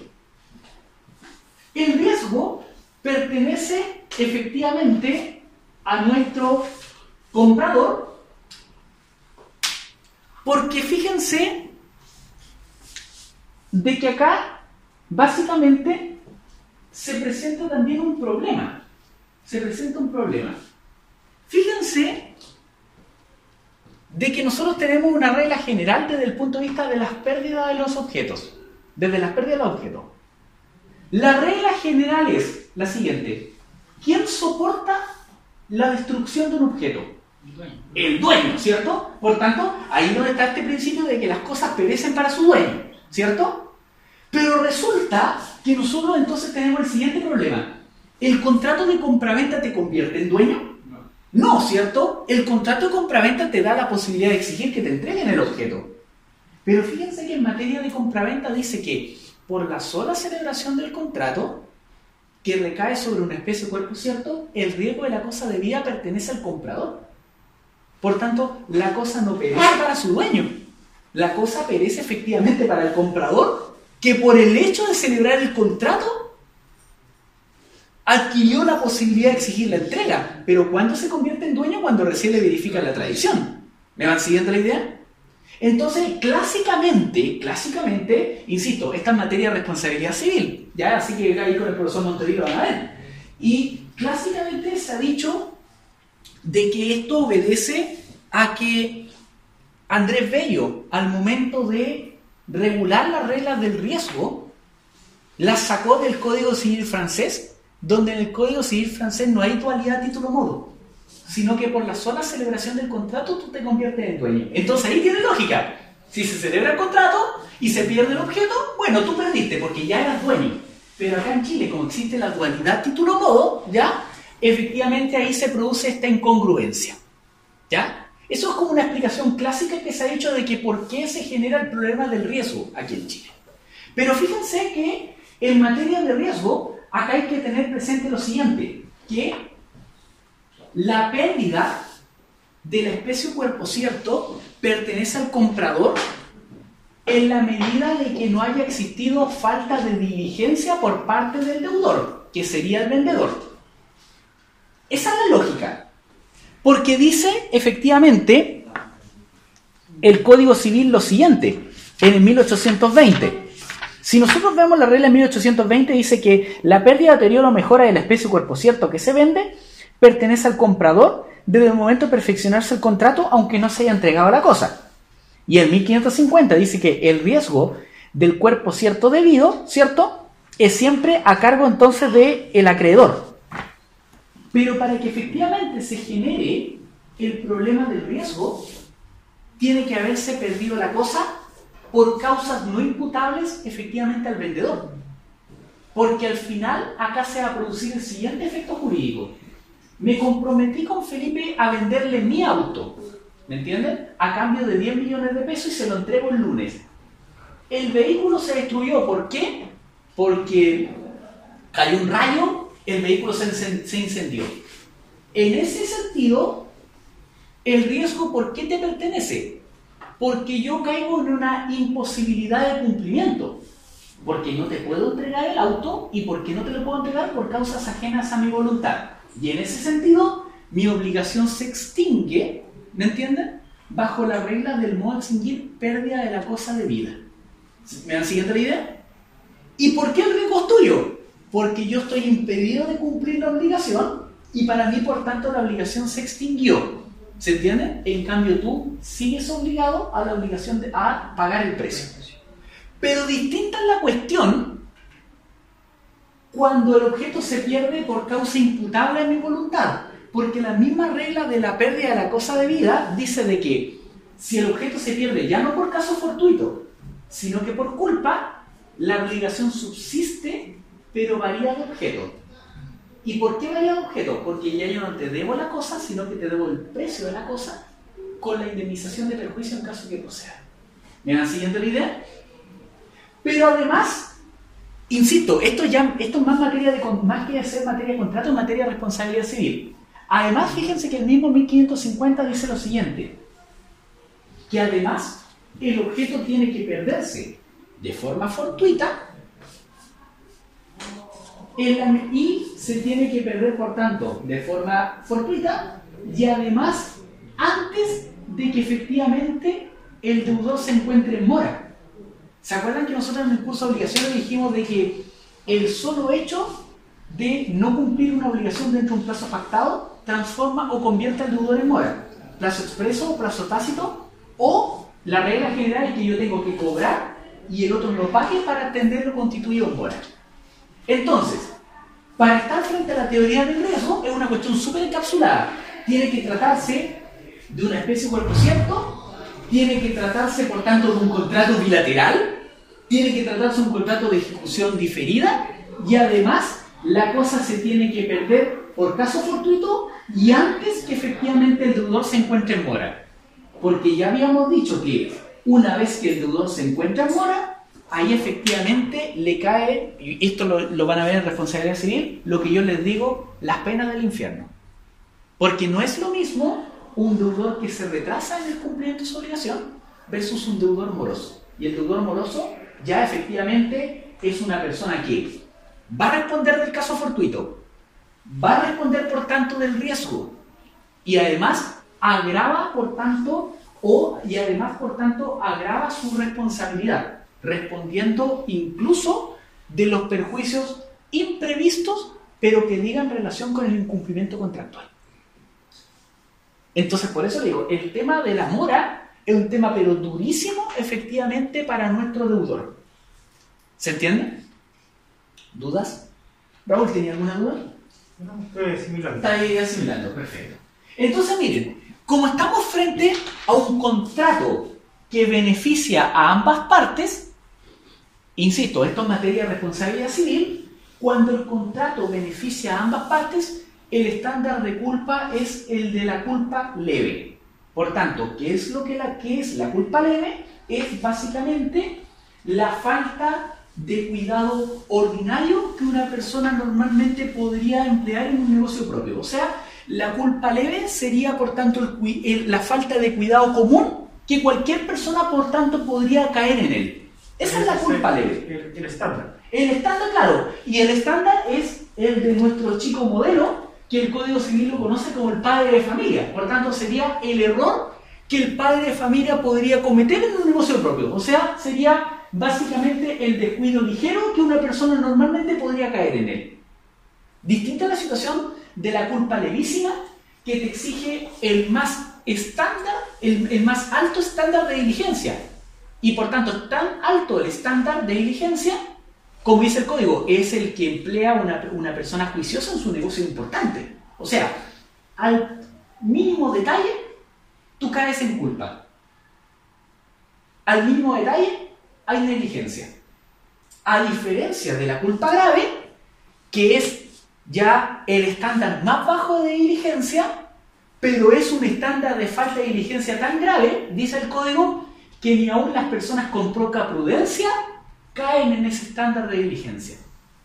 el riesgo pertenece efectivamente a nuestro comprador, porque fíjense de que acá básicamente se presenta también un problema. Fíjense de que nosotros tenemos una regla general desde el punto de vista de las pérdidas de los objetos. Desde las pérdidas de los objetos. La regla general es la siguiente. ¿Quién soporta la destrucción de un objeto? El dueño, ¿cierto? Por tanto, ahí donde está este principio de que las cosas perecen para su dueño, ¿cierto? Pero resulta que nosotros entonces tenemos el siguiente problema. ¿El contrato de compraventa te convierte en dueño? No, ¿cierto? El contrato de compraventa te da la posibilidad de exigir que te entreguen el objeto. Pero fíjense que en materia de compraventa dice que por la sola celebración del contrato, que recae sobre una especie o cuerpo cierto, el riesgo de la cosa debida pertenece al comprador. Por tanto, la cosa no perece para su dueño. La cosa perece efectivamente para el comprador, que por el hecho de celebrar el contrato adquirió la posibilidad de exigir la entrega. Pero ¿cuándo se convierte en dueño? Cuando recién le verifican la tradición. ¿Me van siguiendo la idea? Entonces, clásicamente, insisto, esta es materia de responsabilidad civil, ¿ya? Así que ahí con el profesor Montevideo lo van a ver. Y clásicamente se ha dicho de que esto obedece a que Andrés Bello, al momento de regular las reglas del riesgo, las sacó del Código Civil francés, donde en el Código Civil francés no hay dualidad título-modo, sino que por la sola celebración del contrato tú te conviertes en dueño. Entonces ahí tiene lógica. Si se celebra el contrato y se pierde el objeto, bueno, tú perdiste porque ya eras dueño. Pero acá en Chile, como existe la dualidad título-modo, ¿ya? Efectivamente ahí se produce esta incongruencia, ¿ya? Eso es como una explicación clásica que se ha hecho de que por qué se genera el problema del riesgo aquí en Chile. Pero fíjense que en materia de riesgo, acá hay que tener presente lo siguiente, que la pérdida de la especie o cuerpo cierto pertenece al comprador en la medida de que no haya existido falta de diligencia por parte del deudor, que sería el vendedor. Esa es la lógica. Porque dice, efectivamente, el Código Civil lo siguiente, en el 1820. Si nosotros vemos la regla en 1820, dice que la pérdida, deterioro o mejora de la especie o cuerpo cierto que se vende pertenece al comprador desde el momento de perfeccionarse el contrato, aunque no se haya entregado la cosa. Y en 1550 dice que el riesgo del cuerpo cierto debido, ¿cierto?, es siempre a cargo entonces del acreedor. Pero para que efectivamente se genere el problema del riesgo, tiene que haberse perdido la cosa por causas no imputables efectivamente al vendedor. Porque al final acá se va a producir el siguiente efecto jurídico. Me comprometí con Felipe a venderle mi auto, ¿me entienden? A cambio de 10 millones de pesos y se lo entrego el lunes. El vehículo se destruyó, ¿por qué? Porque cayó un rayo, el vehículo se incendió. En ese sentido, el riesgo, ¿por qué te pertenece? Porque yo caigo en una imposibilidad de cumplimiento. Porque no te puedo entregar el auto y porque no te lo puedo entregar por causas ajenas a mi voluntad. Y en ese sentido, mi obligación se extingue, ¿me entienden? Bajo la regla del modo de extinguir pérdida de la cosa de vida. ¿Me dan siguiente la idea? ¿Y por qué el riesgo es tuyo? Porque yo estoy impedido de cumplir la obligación y para mí, por tanto, la obligación se extinguió. ¿Se entiende? En cambio, tú sigues obligado a la obligación a pagar el precio. Pero distinta es la cuestión cuando el objeto se pierde por causa imputable a mi voluntad. Porque la misma regla de la pérdida de la cosa de vida dice de que si el objeto se pierde ya no por caso fortuito, sino que por culpa, la obligación subsiste, pero varía de objeto. ¿Y por qué varía de objeto? Porque ya yo no te debo la cosa, sino que te debo el precio de la cosa con la indemnización de perjuicio en caso que proceda. ¿Me van siguiendo la idea? Pero además, insisto, esto es más más que ser materia de contrato, es materia de responsabilidad civil. Además, fíjense que el mismo 1550 dice lo siguiente, que además el objeto tiene que perderse de forma fortuita y se tiene que perder, por tanto, de forma fortuita y además antes de que efectivamente el deudor se encuentre en mora. ¿Se acuerdan que nosotros en el curso de obligaciones dijimos de que el solo hecho de no cumplir una obligación dentro de un plazo pactado transforma o convierte al deudor en mora? Plazo expreso o plazo tácito, o la regla general es que yo tengo que cobrar y el otro lo pague para entenderlo constituido en mora. Entonces, para estar frente a la teoría del riesgo es una cuestión súper encapsulada. Tiene que tratarse de una especie de cuerpo cierto, tiene que tratarse por tanto de un contrato bilateral, tiene que tratarse de un contrato de ejecución diferida y además la cosa se tiene que perder por caso fortuito y antes que efectivamente el deudor se encuentre en mora. Porque ya habíamos dicho que una vez que el deudor se encuentra en mora, ahí efectivamente le cae, y esto lo van a ver en responsabilidad civil, lo que yo les digo, las penas del infierno. Porque no es lo mismo un deudor que se retrasa en el cumplimiento de su obligación versus un deudor moroso. Y el deudor moroso ya efectivamente es una persona que va a responder del caso fortuito, va a responder por tanto del riesgo y además agrava por tanto agrava su responsabilidad, respondiendo incluso de los perjuicios imprevistos, pero que digan relación con el incumplimiento contractual. Entonces, por eso digo, el tema de la mora es un tema pero durísimo, efectivamente, para nuestro deudor. ¿Se entiende? ¿Dudas? Raúl, ¿tenía alguna duda? No, estoy asimilando. Está ahí asimilando, perfecto. Entonces, miren, como estamos frente a un contrato que beneficia a ambas partes, insisto, esto es materia de responsabilidad civil, cuando el contrato beneficia a ambas partes, el estándar de culpa es el de la culpa leve. Por tanto, ¿qué es la culpa leve? Es básicamente la falta de cuidado ordinario que una persona normalmente podría emplear en un negocio propio. O sea, la culpa leve sería, por tanto, la falta de cuidado común que cualquier persona, por tanto, podría caer en él. Esa es la culpa leve. El estándar. El estándar, claro. Y el estándar es el de nuestro chico modelo, que el Código Civil lo conoce como el padre de familia. Por tanto, sería el error que el padre de familia podría cometer en un negocio propio. O sea, sería básicamente el descuido ligero que una persona normalmente podría caer en él. Distinta a la situación de la culpa levísima, que te exige el más alto estándar de diligencia. Y por tanto, tan alto el estándar de diligencia, como dice el código, es el que emplea una persona juiciosa en su negocio importante. O sea, al mínimo detalle, tú caes en culpa. Al mínimo detalle, hay negligencia. A diferencia de la culpa grave, que es ya el estándar más bajo de diligencia, pero es un estándar de falta de diligencia tan grave, dice el código, que ni aún las personas con poca prudencia caen en ese estándar de diligencia.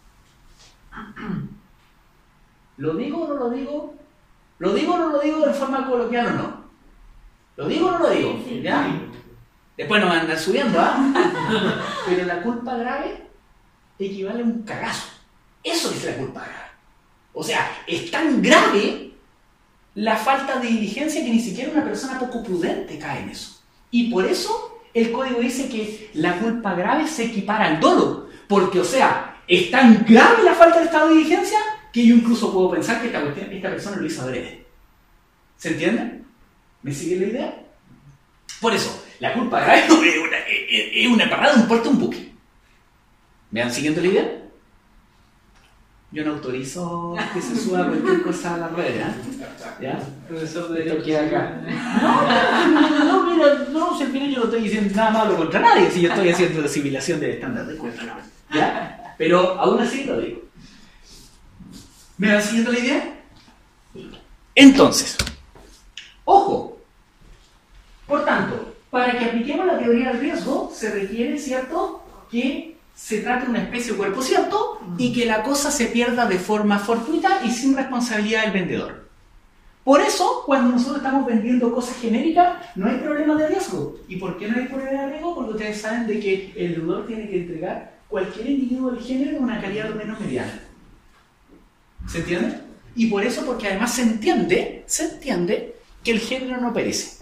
¿Lo digo o no lo digo? ¿Lo digo o no lo digo de forma coloquial o no? ¿Lo digo o no lo digo? ¿Ya? Después no van a andar subiendo, ¿ah? Pero la culpa grave equivale a un cagazo. Eso es la culpa grave. O sea, es tan grave la falta de diligencia, que ni siquiera una persona poco prudente cae en eso. Y por eso el código dice que la culpa grave se equipara al dolo. Porque, o sea, es tan grave la falta de estado de diligencia que yo incluso puedo pensar que esta persona lo hizo adrede. ¿Se entiende? ¿Me sigue la idea? Por eso, la culpa grave es una parada de un puerto, un buque. ¿Me van siguiendo la idea? Yo no autorizo que se suba cualquier cosa a la red, ¿ya? Profesor de Esto queda acá. No, mira, no, si al final yo no estoy diciendo nada malo contra nadie, si yo estoy haciendo asimilación del estándar de cuenta, ¿ya? Pero aún así lo digo. ¿Me van siguiendo la idea? Entonces, ojo. Por tanto, para que apliquemos la teoría del riesgo, se requiere, ¿cierto?, que se trate de una especie de cuerpo cierto y que la cosa se pierda de forma fortuita y sin responsabilidad del vendedor. Por eso, cuando nosotros estamos vendiendo cosas genéricas, no hay problema de riesgo. ¿Y por qué no hay problema de riesgo? Porque ustedes saben de que el deudor tiene que entregar cualquier individuo del género de una calidad al menos mediana. ¿Se entiende? Y por eso, porque además se entiende que el género no perece.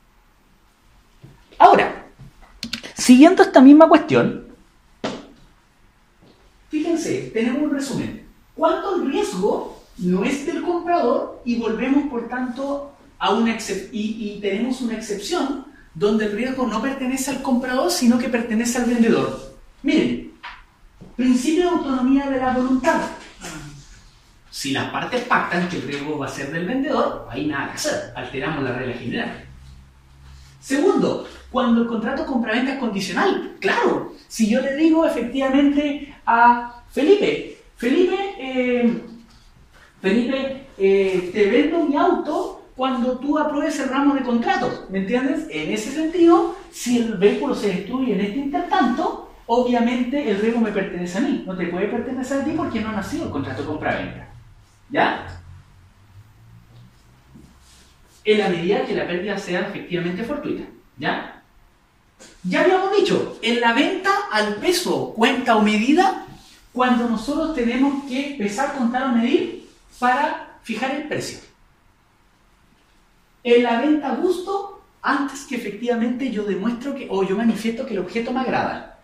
Ahora, siguiendo esta misma cuestión, fíjense, tenemos un resumen. ¿Cuánto el riesgo no es del comprador? Y volvemos, por tanto, a y tenemos una excepción donde el riesgo no pertenece al comprador, sino que pertenece al vendedor. Miren, principio de autonomía de la voluntad. Si las partes pactan que el riesgo va a ser del vendedor, no hay nada que hacer, alteramos la regla general. Segundo, cuando el contrato compraventa es condicional, claro, si yo le digo efectivamente a Felipe, te vendo mi auto cuando tú apruebes el ramo de contratos, ¿me entiendes? En ese sentido, si el vehículo se destruye en este intertanto, obviamente el riesgo me pertenece a mí, no te puede pertenecer a ti porque no ha nacido el contrato compraventa. ¿Ya? En la medida que la pérdida sea efectivamente fortuita. ¿Ya? Ya habíamos dicho, en la venta al peso, cuenta o medida, cuando nosotros tenemos que pesar, contar o medir para fijar el precio. En la venta a gusto, antes que efectivamente yo demuestro que, o yo manifiesto que el objeto me agrada.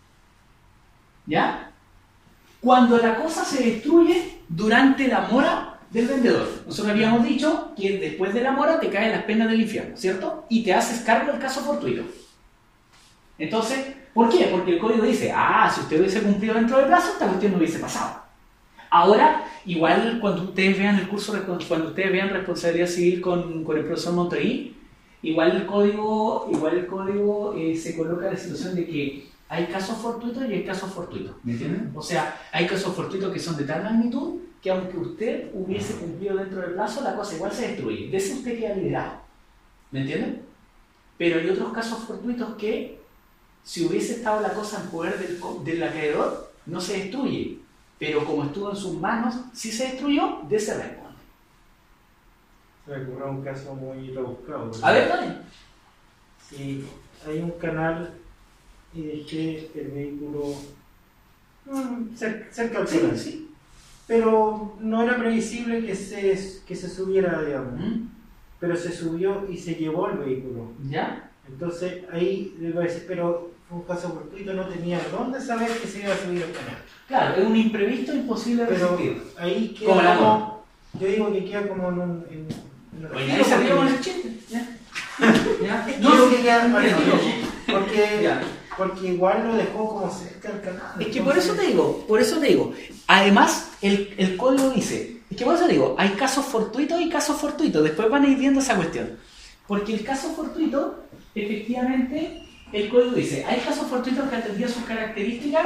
¿Ya? Cuando la cosa se destruye durante la mora del vendedor. Nosotros habíamos dicho que después de la mora te caen las penas del infierno, ¿cierto? Y te haces cargo del caso fortuito. Entonces, ¿por qué? Porque el código dice, si usted hubiese cumplido dentro del plazo, esta cuestión no hubiese pasado. Ahora, igual cuando ustedes vean el curso, cuando ustedes vean responsabilidad civil con el profesor Montorí, igual el código se coloca la situación de que hay casos fortuitos y hay casos fortuitos, ¿me entienden? O sea, hay casos fortuitos que son de tal magnitud que aunque usted hubiese cumplido dentro del plazo, la cosa igual se destruye. De ese usted queda liberado, ¿me entienden? Pero hay otros casos fortuitos que, si hubiese estado la cosa en poder del acreedor, no se destruye. Pero como estuvo en sus manos, si se destruyó, de ese responde. Se me ocurrió un caso muy rebuscado. A ver, dale. Si hay un canal y dejé el vehículo cerca del canal, Sí. pero no era previsible que se subiera, digamos. Pero se subió y se llevó el vehículo. ¿Ya? Entonces ahí le voy a decir, pero fue un caso fortuito, no tenía dónde saber que se iba a subir el canal. Claro, es un imprevisto imposible de Pero resistir. ahí queda Como la como, yo digo que queda como en un Oye, ahí se ríe con el chiste. ¿Ya? ¿Ya? No, No, que queda no, parecido, no. porque, Ya. porque igual lo dejó como cerca del canal. Es que por eso te digo. Además, el código dice, es que por eso te digo, hay casos fortuitos y casos fortuitos. Después van a ir viendo esa cuestión. Porque el caso fortuito, efectivamente, el código dice, hay casos fortuitos que atendían sus características,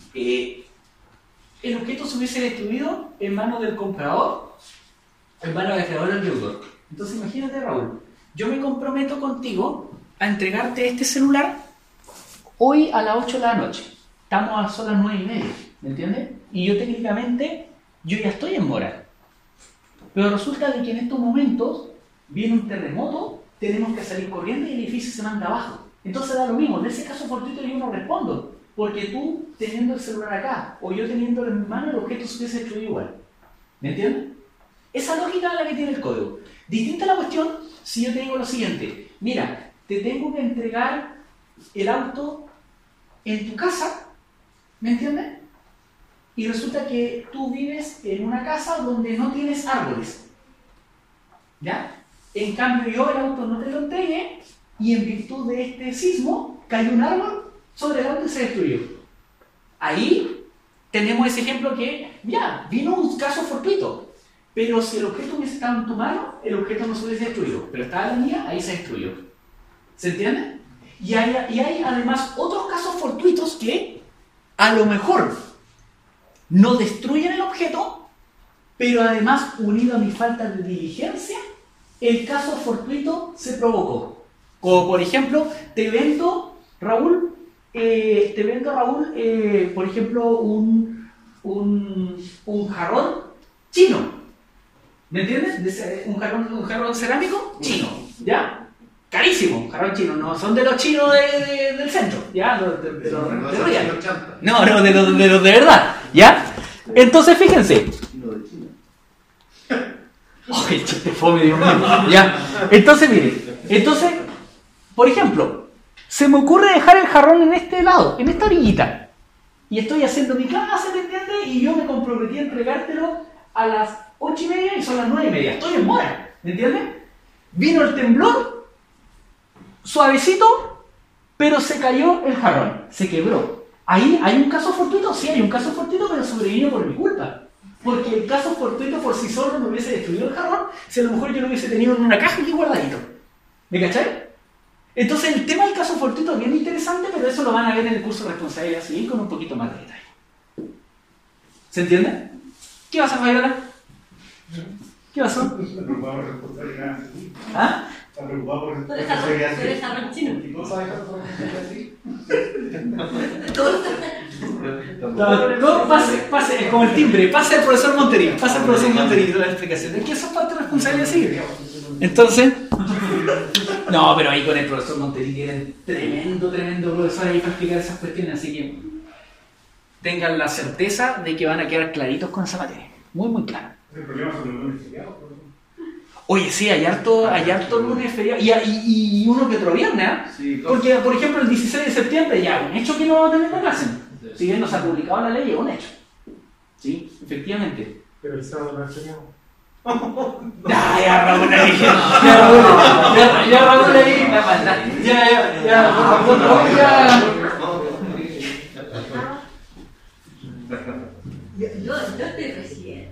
el objeto se hubiese destruido en manos del comprador, en manos del acreedor del deudor. Entonces imagínate, Raúl, yo me comprometo contigo a entregarte este celular hoy a las 8 de la noche. Son las 9:30, ¿me entiendes? Y yo técnicamente, yo ya estoy en mora. Pero resulta de que en estos momentos viene un terremoto, tenemos que salir corriendo y el edificio se manda abajo. Entonces da lo mismo, en ese caso fortuito yo no respondo, porque tú teniendo el celular acá, o yo teniéndolo en mi mano, el objeto se hubiese destruido igual. ¿Me entiendes? Esa lógica es la que tiene el código. Distinta la cuestión si yo te digo lo siguiente. Mira, te tengo que entregar el auto en tu casa, ¿me entiendes? Y resulta que tú vives en una casa donde no tienes árboles, ¿ya? En cambio yo el auto no te lo entregué y en virtud de este sismo cayó un árbol sobre el auto y se destruyó. Ahí tenemos ese ejemplo que, ya, vino un caso fortuito, pero si el objeto hubiese estado en tu mano, el objeto no se hubiese destruido, pero estaba en la mía, ahí se destruyó. ¿Se entiende? Y hay además otros casos fortuitos que a lo mejor no destruyen el objeto, pero además, unido a mi falta de diligencia, el caso fortuito se provocó. Como por ejemplo, te vendo, Raúl, por ejemplo, un jarrón chino. ¿Me entiendes? Un jarrón cerámico chino, ¿ya? Carísimo, jarrón chino, no son de los chinos del centro, ¿ya? De los no, de los de verdad, ¿ya? Entonces, fíjense. ¡Ay, chiste fome, Dios mío! ¿Ya? Entonces, miren, por ejemplo, se me ocurre dejar el jarrón en este lado, en esta orillita, y estoy haciendo mi clase, ¿me entiendes? Y yo me comprometí a entregártelo a las 8:30 y son las 9:30, estoy en mora, ¿me entiendes? Vino el temblor, suavecito, pero se cayó el jarrón, se quebró. ¿Ahí hay un caso fortuito? Sí, hay un caso fortuito, pero sobrevino por mi culpa. Porque el caso fortuito por sí solo no me hubiese destruido el jarrón si a lo mejor yo lo hubiese tenido en una caja aquí guardadito. ¿Me cachai? Entonces el tema del caso fortuito es bien interesante, pero eso lo van a ver en el curso de responsabilidad civil con un poquito más de detalle. ¿Se entiende? ¿Qué pasa, Fabiola? ¿Qué pasó? Está preocupado por responsabilidad. ¿Ah? Está preocupado por Tú eres jarrón chino. ¿Y tú sabes así? Todo pase, es como el timbre, pase al profesor Monterín, la explicación. Es que eso es parte de responsabilidad civil. Entonces, no, pero ahí con el profesor Monterín tienen tremendo profesor ahí para explicar esas cuestiones, así que tengan la certeza de que van a quedar claritos con esa materia. Muy claro. El problema son los lunes feriados. Oye, sí, hay harto lunes feriado y uno que otro viernes, ¿eh? Sí, porque, por ejemplo, el 16 de septiembre ya, un hecho que no va a tener clase. Si bien no se ha publicado la ley, es un hecho. Sí, efectivamente. Pero el sábado no es feriado. Ya, Raúl ahí. Ya, Raúl ahí. Yo estoy recibiendo.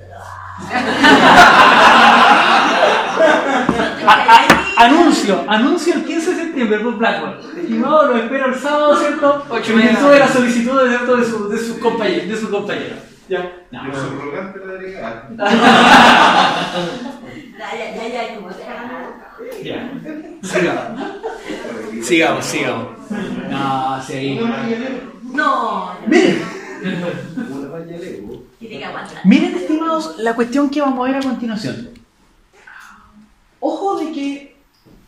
Anuncio el 15 de septiembre por Blackboard. Estimado, lo espero el sábado, ¿cierto? 8:30. Sube la solicitud, ¿cierto? de sus compañeros. ¿Ya? No. Yo soy subrogante la delegada. Ya, como te hagan. Ya. Sigamos. No, sí. No. Miren. Una valla Lego. Tiene que aguantar. Miren, estimados, la cuestión que vamos a ver a continuación. Ojo de que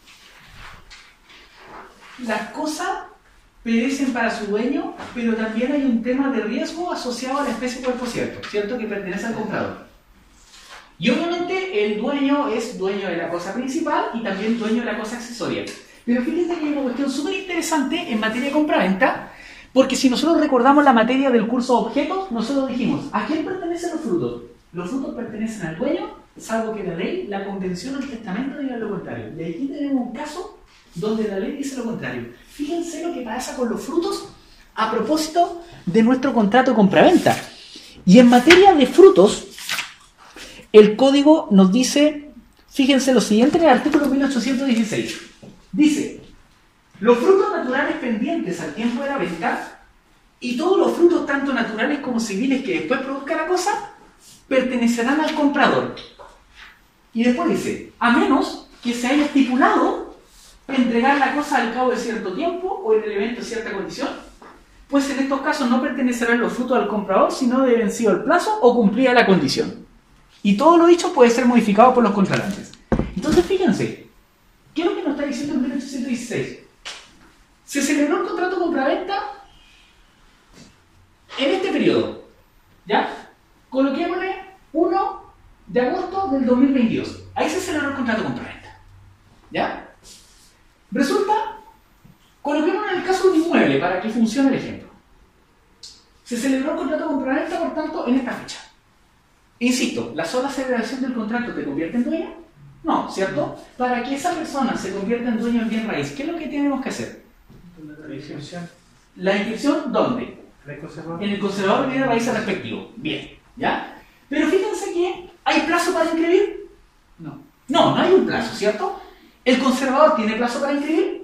las cosas perecen para su dueño, pero también hay un tema de riesgo asociado a la especie cuerpo cierto, que pertenece al comprador. Y obviamente el dueño es dueño de la cosa principal y también dueño de la cosa accesoria. Pero fíjense que hay una cuestión súper interesante en materia de compraventa, porque si nosotros recordamos la materia del curso objetos, nosotros dijimos, ¿a quién pertenecen los frutos? Los frutos pertenecen al dueño, salvo que la ley, la convención o el testamento digan lo contrario. Y aquí tenemos un caso donde la ley dice lo contrario. Fíjense lo que pasa con los frutos a propósito de nuestro contrato de compraventa. Y en materia de frutos, el código nos dice, fíjense lo siguiente en el artículo 1816. Dice, los frutos naturales pendientes al tiempo de la venta y todos los frutos tanto naturales como civiles que después produzca la cosa pertenecerán al comprador. Y después dice, a menos que se haya estipulado entregar la cosa al cabo de cierto tiempo o en el evento de cierta condición, pues en estos casos no pertenecerán los frutos al comprador si no de vencido el plazo o cumplida la condición. Y todo lo dicho puede ser modificado por los contratantes. Entonces fíjense, ¿qué es lo que nos está diciendo el 1816? Se celebró el contrato de compraventa en este periodo, ¿ya? Coloquémosle 1 de agosto del 2022. Ahí se celebró el contrato de compraventa. ¿Ya? Resulta, coloquémonos en el caso de un inmueble para que funcione el ejemplo. Se celebró el contrato de compraventa, por tanto, en esta fecha. Insisto, ¿la sola celebración del contrato te convierte en dueño? No, ¿cierto? Para que esa persona se convierta en dueño en bien raíz, ¿qué es lo que tenemos que hacer? La inscripción. ¿La inscripción dónde? En el conservador de bienes raíces respectivo. Bien, ¿ya? Pero fíjense que ¿hay plazo para inscribir? No. No, no hay un plazo, ¿cierto? ¿El conservador tiene plazo para inscribir?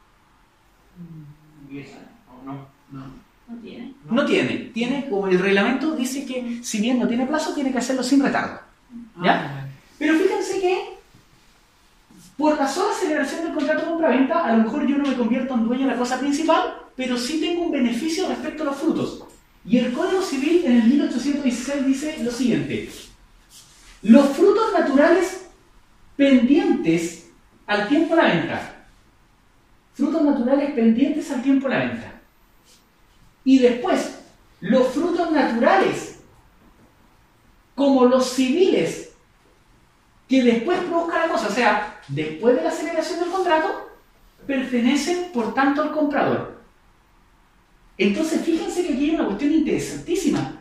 10 años, ¿o no? No tiene. No tiene. Tiene, como el reglamento dice que si bien no tiene plazo, tiene que hacerlo sin retardo. ¿Ya? Pero fíjense que por la sola celebración del contrato de compraventa, a lo mejor yo no me convierto en dueño de la cosa principal, pero sí tengo un beneficio respecto a los frutos. Y el Código Civil en el 1816 dice lo siguiente: los frutos naturales pendientes al tiempo de la venta. Frutos naturales pendientes al tiempo de la venta. Y después, los frutos naturales, como los civiles, que después produzca la cosa, o sea, después de la celebración del contrato, pertenecen por tanto al comprador. Entonces, fíjense que aquí hay una cuestión interesantísima.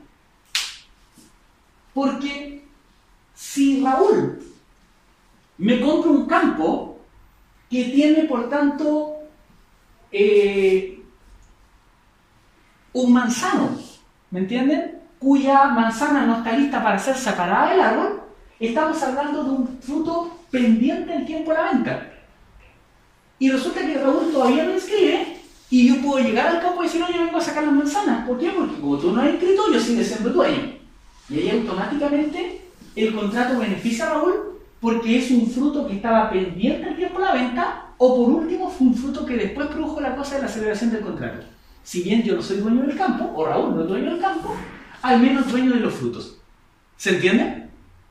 Porque si Raúl me compra un campo que tiene, por tanto, un manzano, ¿me entienden? Cuya manzana no está lista para ser separada del árbol, estamos hablando de un fruto pendiente el tiempo de la venta. Y resulta que Raúl todavía no inscribe y yo puedo llegar al campo y decir, no, yo vengo a sacar las manzanas. ¿Por qué? Porque como tú no has inscrito, yo sigo siendo dueño. Y ahí automáticamente el contrato beneficia a Raúl porque es un fruto que estaba pendiente el tiempo de la venta, o por último fue un fruto que después produjo la cosa de la celebración del contrato. Si bien yo no soy dueño del campo, o Raúl no es dueño del campo, al menos dueño de los frutos. ¿Se entiende?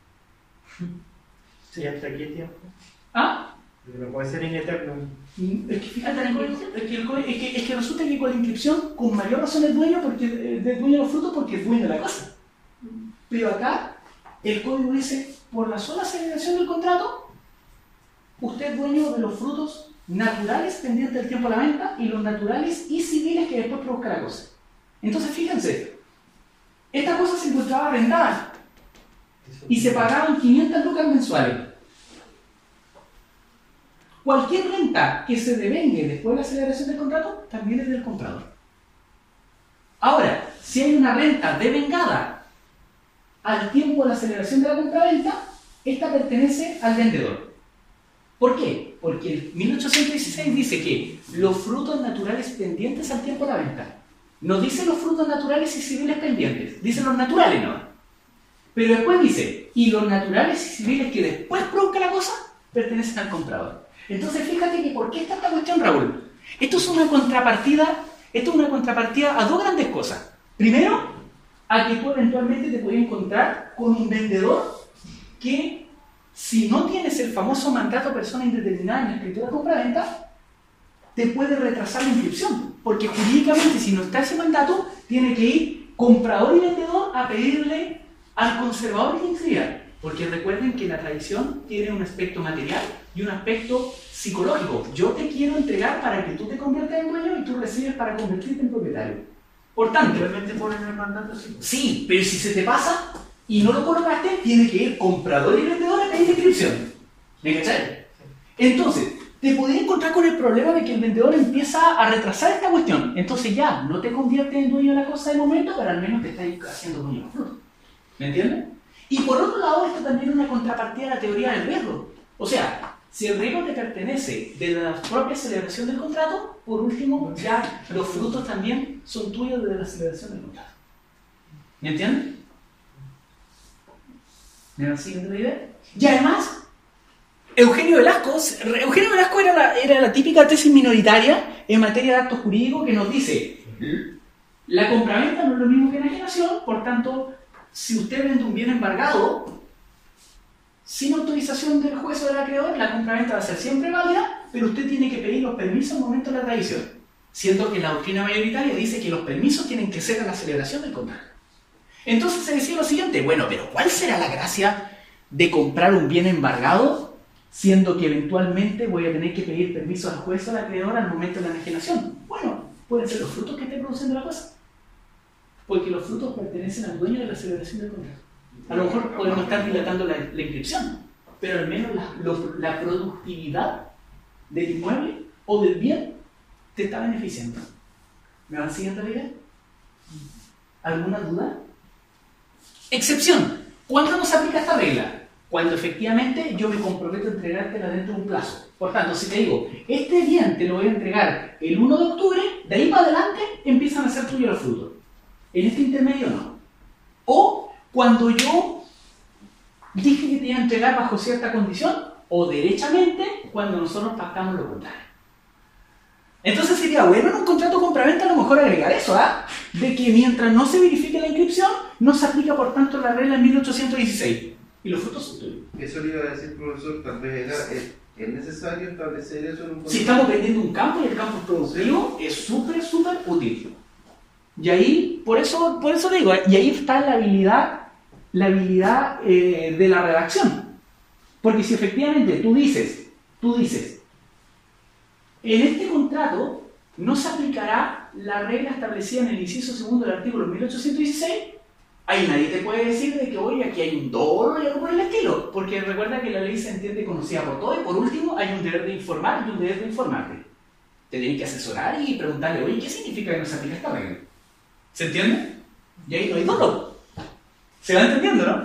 Sí, hasta aquí el tiempo. ¿Ah? Pero puede ser in eterno. Es que fíjate, es que resulta que con la inscripción, con mayor razón es dueño de los frutos porque es dueño de la cosa. Pero acá, el código dice, por la sola celebración del contrato, usted es dueño de los frutos naturales pendientes del tiempo de la venta y los naturales y civiles que después produzca la cosa. Entonces, fíjense, esta cosa se encontraba arrendada y se pagaban 500 lucas mensuales. Cualquier renta que se devengue después de la celebración del contrato también es del comprador. Ahora, si hay una renta devengada al tiempo de la celebración de la compraventa, esta pertenece al vendedor. ¿Por qué? Porque el 1816 dice que los frutos naturales pendientes al tiempo de la venta. No dice los frutos naturales y civiles pendientes, dice los naturales no. Pero después dice, y los naturales y civiles que después produzca la cosa, pertenecen al comprador. Entonces fíjate que ¿por qué está esta cuestión, Raúl? Esto es una contrapartida a dos grandes cosas. Primero, a que tú eventualmente te puedes encontrar con un vendedor que, si no tienes el famoso mandato persona indeterminada en la escritura de compraventa, te puede retrasar la inscripción. Porque jurídicamente, si no está ese mandato, tiene que ir comprador y vendedor a pedirle al conservador que inscriba. Porque recuerden que la tradición tiene un aspecto material y un aspecto psicológico. Yo te quiero entregar para que tú te conviertas en dueño y tú recibes para convertirte en propietario. Por tanto, ¿Realmente ponen el mandato así? sí, pero si se te pasa y no lo colocaste, tiene que ir comprador y vendedor a pedir inscripción. ¿Me cachai? Entonces, te podrías encontrar con el problema de que el vendedor empieza a retrasar esta cuestión. Entonces ya, no te conviertes en dueño de la cosa de momento, pero al menos te estás haciendo dueño del fruto. ¿Me entiendes? Y por otro lado, esto también es una contrapartida a la teoría del riesgo. O sea, si el riesgo te pertenece de la propia celebración del contrato, por último, ya los frutos también son tuyos desde la celebración del contrato. ¿Me entienden? ¿Me van siguiendo la idea? Y además, Eugenio Velasco era la típica tesis minoritaria en materia de actos jurídicos que nos dice: la compraventa no es lo mismo que enajenación, por tanto, si usted vende un bien embargado sin autorización del juez o del acreedor, la compraventa va a ser siempre válida, pero usted tiene que pedir los permisos al momento de la tradición, siendo que la doctrina mayoritaria dice que los permisos tienen que ser a la celebración del contrato. Entonces se decía lo siguiente: bueno, pero ¿cuál será la gracia de comprar un bien embargado, siendo que eventualmente voy a tener que pedir permiso al juez o al acreedor al momento de la enajenación? Bueno, pueden ser los frutos que esté produciendo la cosa, porque los frutos pertenecen al dueño de la celebración del contrato. A lo mejor podemos estar dilatando la inscripción, pero al menos la productividad del inmueble o del bien te está beneficiando. ¿Me van siguiendo la idea? ¿Alguna duda? Excepción. ¿Cuándo nos aplica esta regla? Cuando efectivamente yo me comprometo a entregártela dentro de un plazo. Por tanto, si te digo, este bien te lo voy a entregar el 1 de octubre, de ahí para adelante empiezan a ser tuyos los frutos. En este intermedio no. O cuando yo dije que te iba a entregar bajo cierta condición, o derechamente cuando nosotros pactamos lo contrario. Entonces sería bueno en un contrato de compraventa a lo mejor agregar eso, de que mientras no se verifique la inscripción, no se aplica por tanto la regla en 1816. Y los frutos son tuyos. Eso le iba a decir, profesor, tal vez es necesario establecer eso en un contrato. Si estamos vendiendo un campo y el campo es productivo, es súper útil. Y ahí, por eso digo, y ahí está la habilidad de la redacción. Porque si efectivamente tú dices, en este contrato no se aplicará la regla establecida en el inciso segundo del artículo 1816, ahí nadie te puede decir de que, oye, aquí hay un dolo y algo por el estilo, porque recuerda que la ley se entiende conocida por todo y por último hay un deber de informar y un deber de informarte. Te tienen que asesorar y preguntarle, oye, ¿qué significa que no se aplica esta regla? ¿Se entiende? Y ahí no hay dolo. ¿Se va entendiendo, no?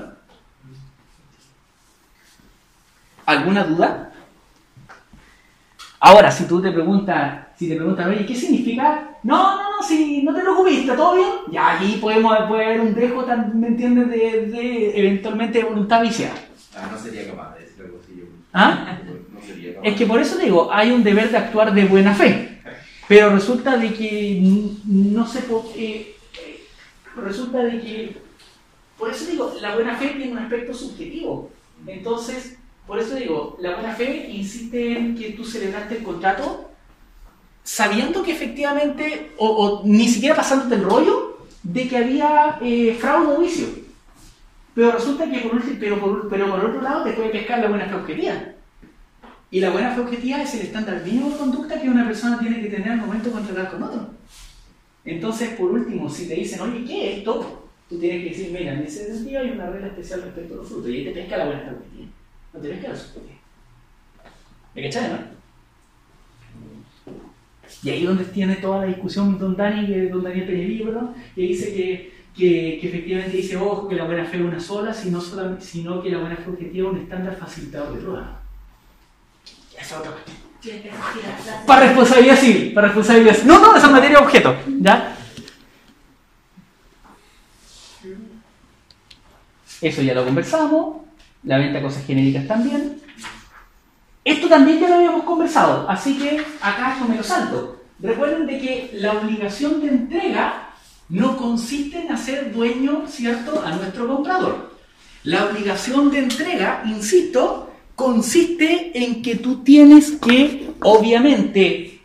¿Alguna duda? Ahora, si te preguntas, oye, ¿qué significa? No, si no te preocupes, ¿está todo bien? Ya, aquí puede haber un dejo, ¿me entiendes? De eventualmente de voluntad viciada. No sería capaz de decir algo así yo. No sería capaz. Es que por eso digo, hay un deber de actuar de buena fe, pero resulta de que no se puede... resulta de que... Por eso digo, la buena fe tiene un aspecto subjetivo. Entonces... Por eso digo, la buena fe insiste en que tú celebraste el contrato sabiendo que efectivamente, o ni siquiera pasándote el rollo, de que había fraude o vicio. Pero resulta que por otro lado te puede pescar la buena fe objetiva. Y la buena fe objetiva es el estándar mínimo de conducta que una persona tiene que tener al momento de contratar con otro. Entonces, por último, si te dicen, oye, ¿qué es esto? Tú tienes que decir, mira, en ese sentido hay una regla especial respecto a los frutos, y ahí te pesca la buena fe objetiva. No tenés que dar su propia. ¿Me cachai, no? Y ahí donde tiene toda la discusión don Daniel Peñalillo, ¿verdad? Que dice que efectivamente dice, ojo, que la buena fe es una sola, sino que la buena fe objetiva es un estándar facilitador de prueba. Esa es otra cuestión. Para responsabilidad civil, No, esa materia objeto, ¿ya? Eso ya lo conversamos. La venta de cosas genéricas también. Esto también ya lo habíamos conversado, así que acá esto me lo salto. Recuerden de que la obligación de entrega no consiste en hacer dueño, ¿cierto?, a nuestro comprador. La obligación de entrega, insisto, consiste en que tú tienes que, obviamente...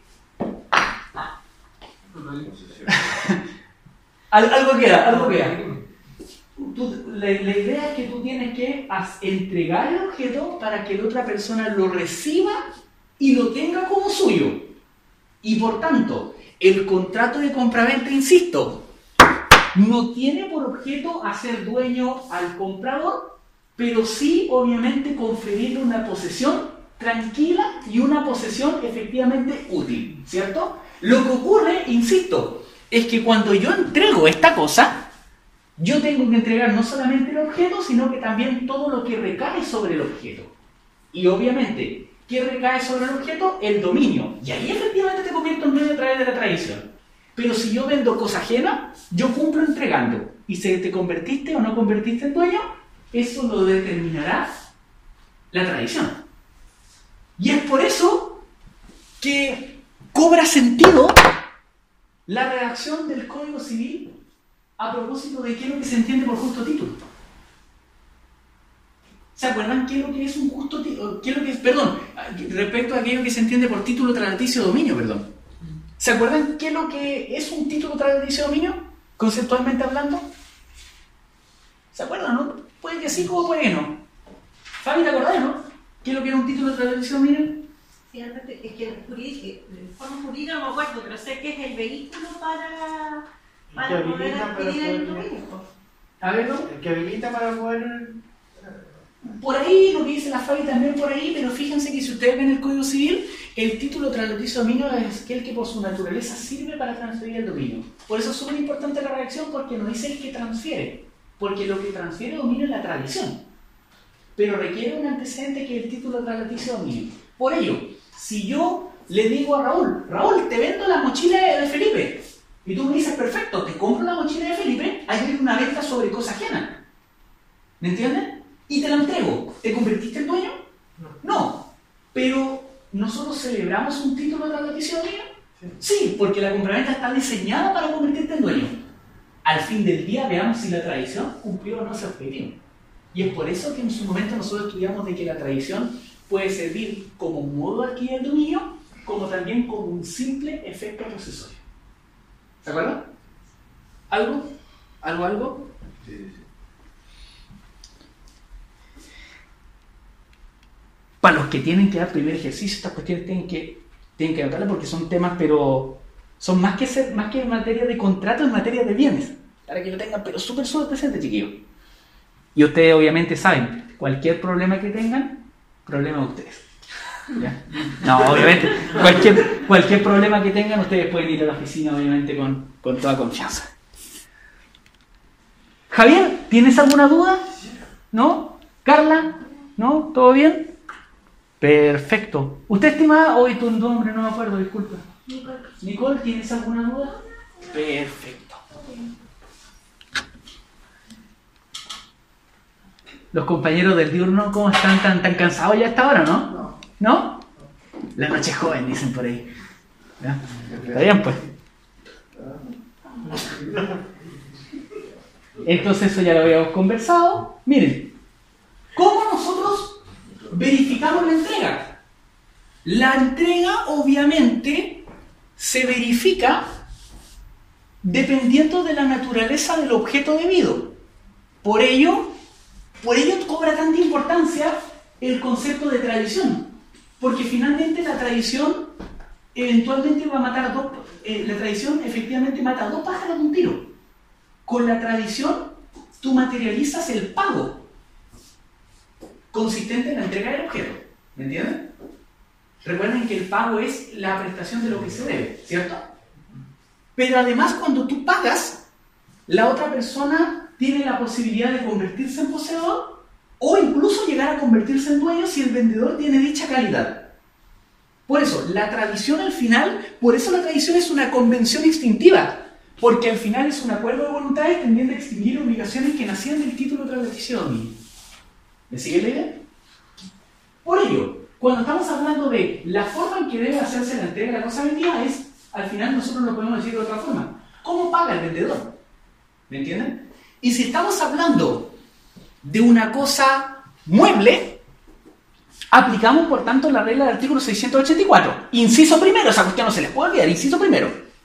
algo queda. La idea es que tú tienes que entregar el objeto para que la otra persona lo reciba y lo tenga como suyo. Y por tanto, el contrato de compraventa, insisto, no tiene por objeto hacer dueño al comprador, pero sí, obviamente, conferirle una posesión tranquila y una posesión efectivamente útil, ¿cierto? Lo que ocurre, insisto, es que cuando yo entrego esta cosa, yo tengo que entregar no solamente el objeto, sino que también todo lo que recae sobre el objeto. Y obviamente, ¿qué recae sobre el objeto? El dominio. Y ahí efectivamente te convierto en dueño a través de la tradición. Pero si yo vendo cosa ajena, yo cumplo entregando. Y si te convertiste o no convertiste en dueño, eso lo determinará la tradición. Y es por eso que cobra sentido la redacción del Código Civil a propósito de qué es lo que se entiende por justo título. ¿Se acuerdan qué es lo que es un justo título? Respecto a aquello que se entiende por título tradaticio dominio, perdón. ¿Se acuerdan qué es lo que es un título tradaticio dominio? Conceptualmente hablando. ¿Se acuerdan, no? Puede que sí, como puede que no. Fabi, ¿te acordás, no? ¿Qué es lo que era un título de tradición dominio? Sí, es que en forma jurídica no me acuerdo, pero sé que es el vehículo para Que poder habilita para adquirir el poder- dominio. A ver, ¿no? El que habilita para poder. Por ahí, lo que dice la Fabi también por ahí, pero fíjense que si ustedes ven el Código Civil, el título translatiticio dominio es aquel que por su naturaleza sirve para transferir el dominio. Por eso es súper importante la redacción, porque no dice el que transfiere, porque lo que transfiere dominio es la tradición, pero requiere un antecedente que es el título translatiticio dominio. Por ello, si yo le digo a Raúl, Raúl, te vendo la mochila de Felipe, y tú me dices, perfecto, te compro la mochila de Felipe, hay una venta sobre cosa ajena. ¿Me entiendes? Y te la entrego. ¿Te convertiste en dueño? No. Pero, ¿nosotros celebramos un título de translatiticio dominio? Sí, porque la compraventa está diseñada para convertirte en dueño. Al fin del día, veamos si la tradición cumplió o no ese objetivo. Y es por eso que en su momento nosotros estudiamos de que la tradición puede servir como modo de adquirir el dominio, como también como un simple efecto posesorio. ¿De acuerdo? ¿Algo? ¿Algo? Sí, sí. Para los que tienen que dar primer ejercicio, estas cuestiones tienen que anotarlas porque son temas, pero son más que en materia de contrato, en materia de bienes. Para que lo tengan, pero súper presente, chiquillos. Y ustedes obviamente saben, cualquier problema que tengan, problema de ustedes. ¿Ya? No, obviamente, cualquier problema que tengan, ustedes pueden ir a la oficina, obviamente, con toda confianza. Javier, ¿tienes alguna duda? ¿No? ¿Carla? ¿No? ¿Todo bien? Perfecto. ¿Usted, estimada? Hoy tu nombre no me acuerdo, disculpa. Nicole, ¿tienes alguna duda? Perfecto. Los compañeros del diurno, ¿cómo están? ¿Tan cansados ya hasta ahora, no? ¿No? La noche es joven, dicen por ahí. ¿Ya? Está bien, pues. Entonces eso ya lo habíamos conversado. Miren, ¿cómo nosotros verificamos la entrega? La entrega obviamente se verifica dependiendo de la naturaleza del objeto debido. Por ello cobra tanta importancia el concepto de tradición, porque finalmente la tradición eventualmente va a matar la tradición efectivamente mata a dos pájaros de un tiro. Con la tradición tú materializas el pago consistente en la entrega del objeto. ¿Me entienden? Recuerden que el pago es la prestación de lo que se debe, ¿cierto? Pero además cuando tú pagas, la otra persona tiene la posibilidad de convertirse en poseedor o incluso llegar a convertirse en dueño si el vendedor tiene dicha calidad. Por eso, la tradición al final, por eso la tradición es una convención instintiva, porque al final es un acuerdo de voluntades tendiente a extinguir obligaciones que nacían del título de translatiticio de dominio. ¿Me sigue la idea? Por ello, cuando estamos hablando de la forma en que debe hacerse la entrega de la cosa vendida es, al final nosotros lo podemos decir de otra forma. ¿Cómo paga el vendedor? ¿Me entienden? Y si estamos hablando de una cosa mueble, aplicamos por tanto la regla del artículo 684. Inciso primero, esa cuestión no se les puede olvidar, inciso primero.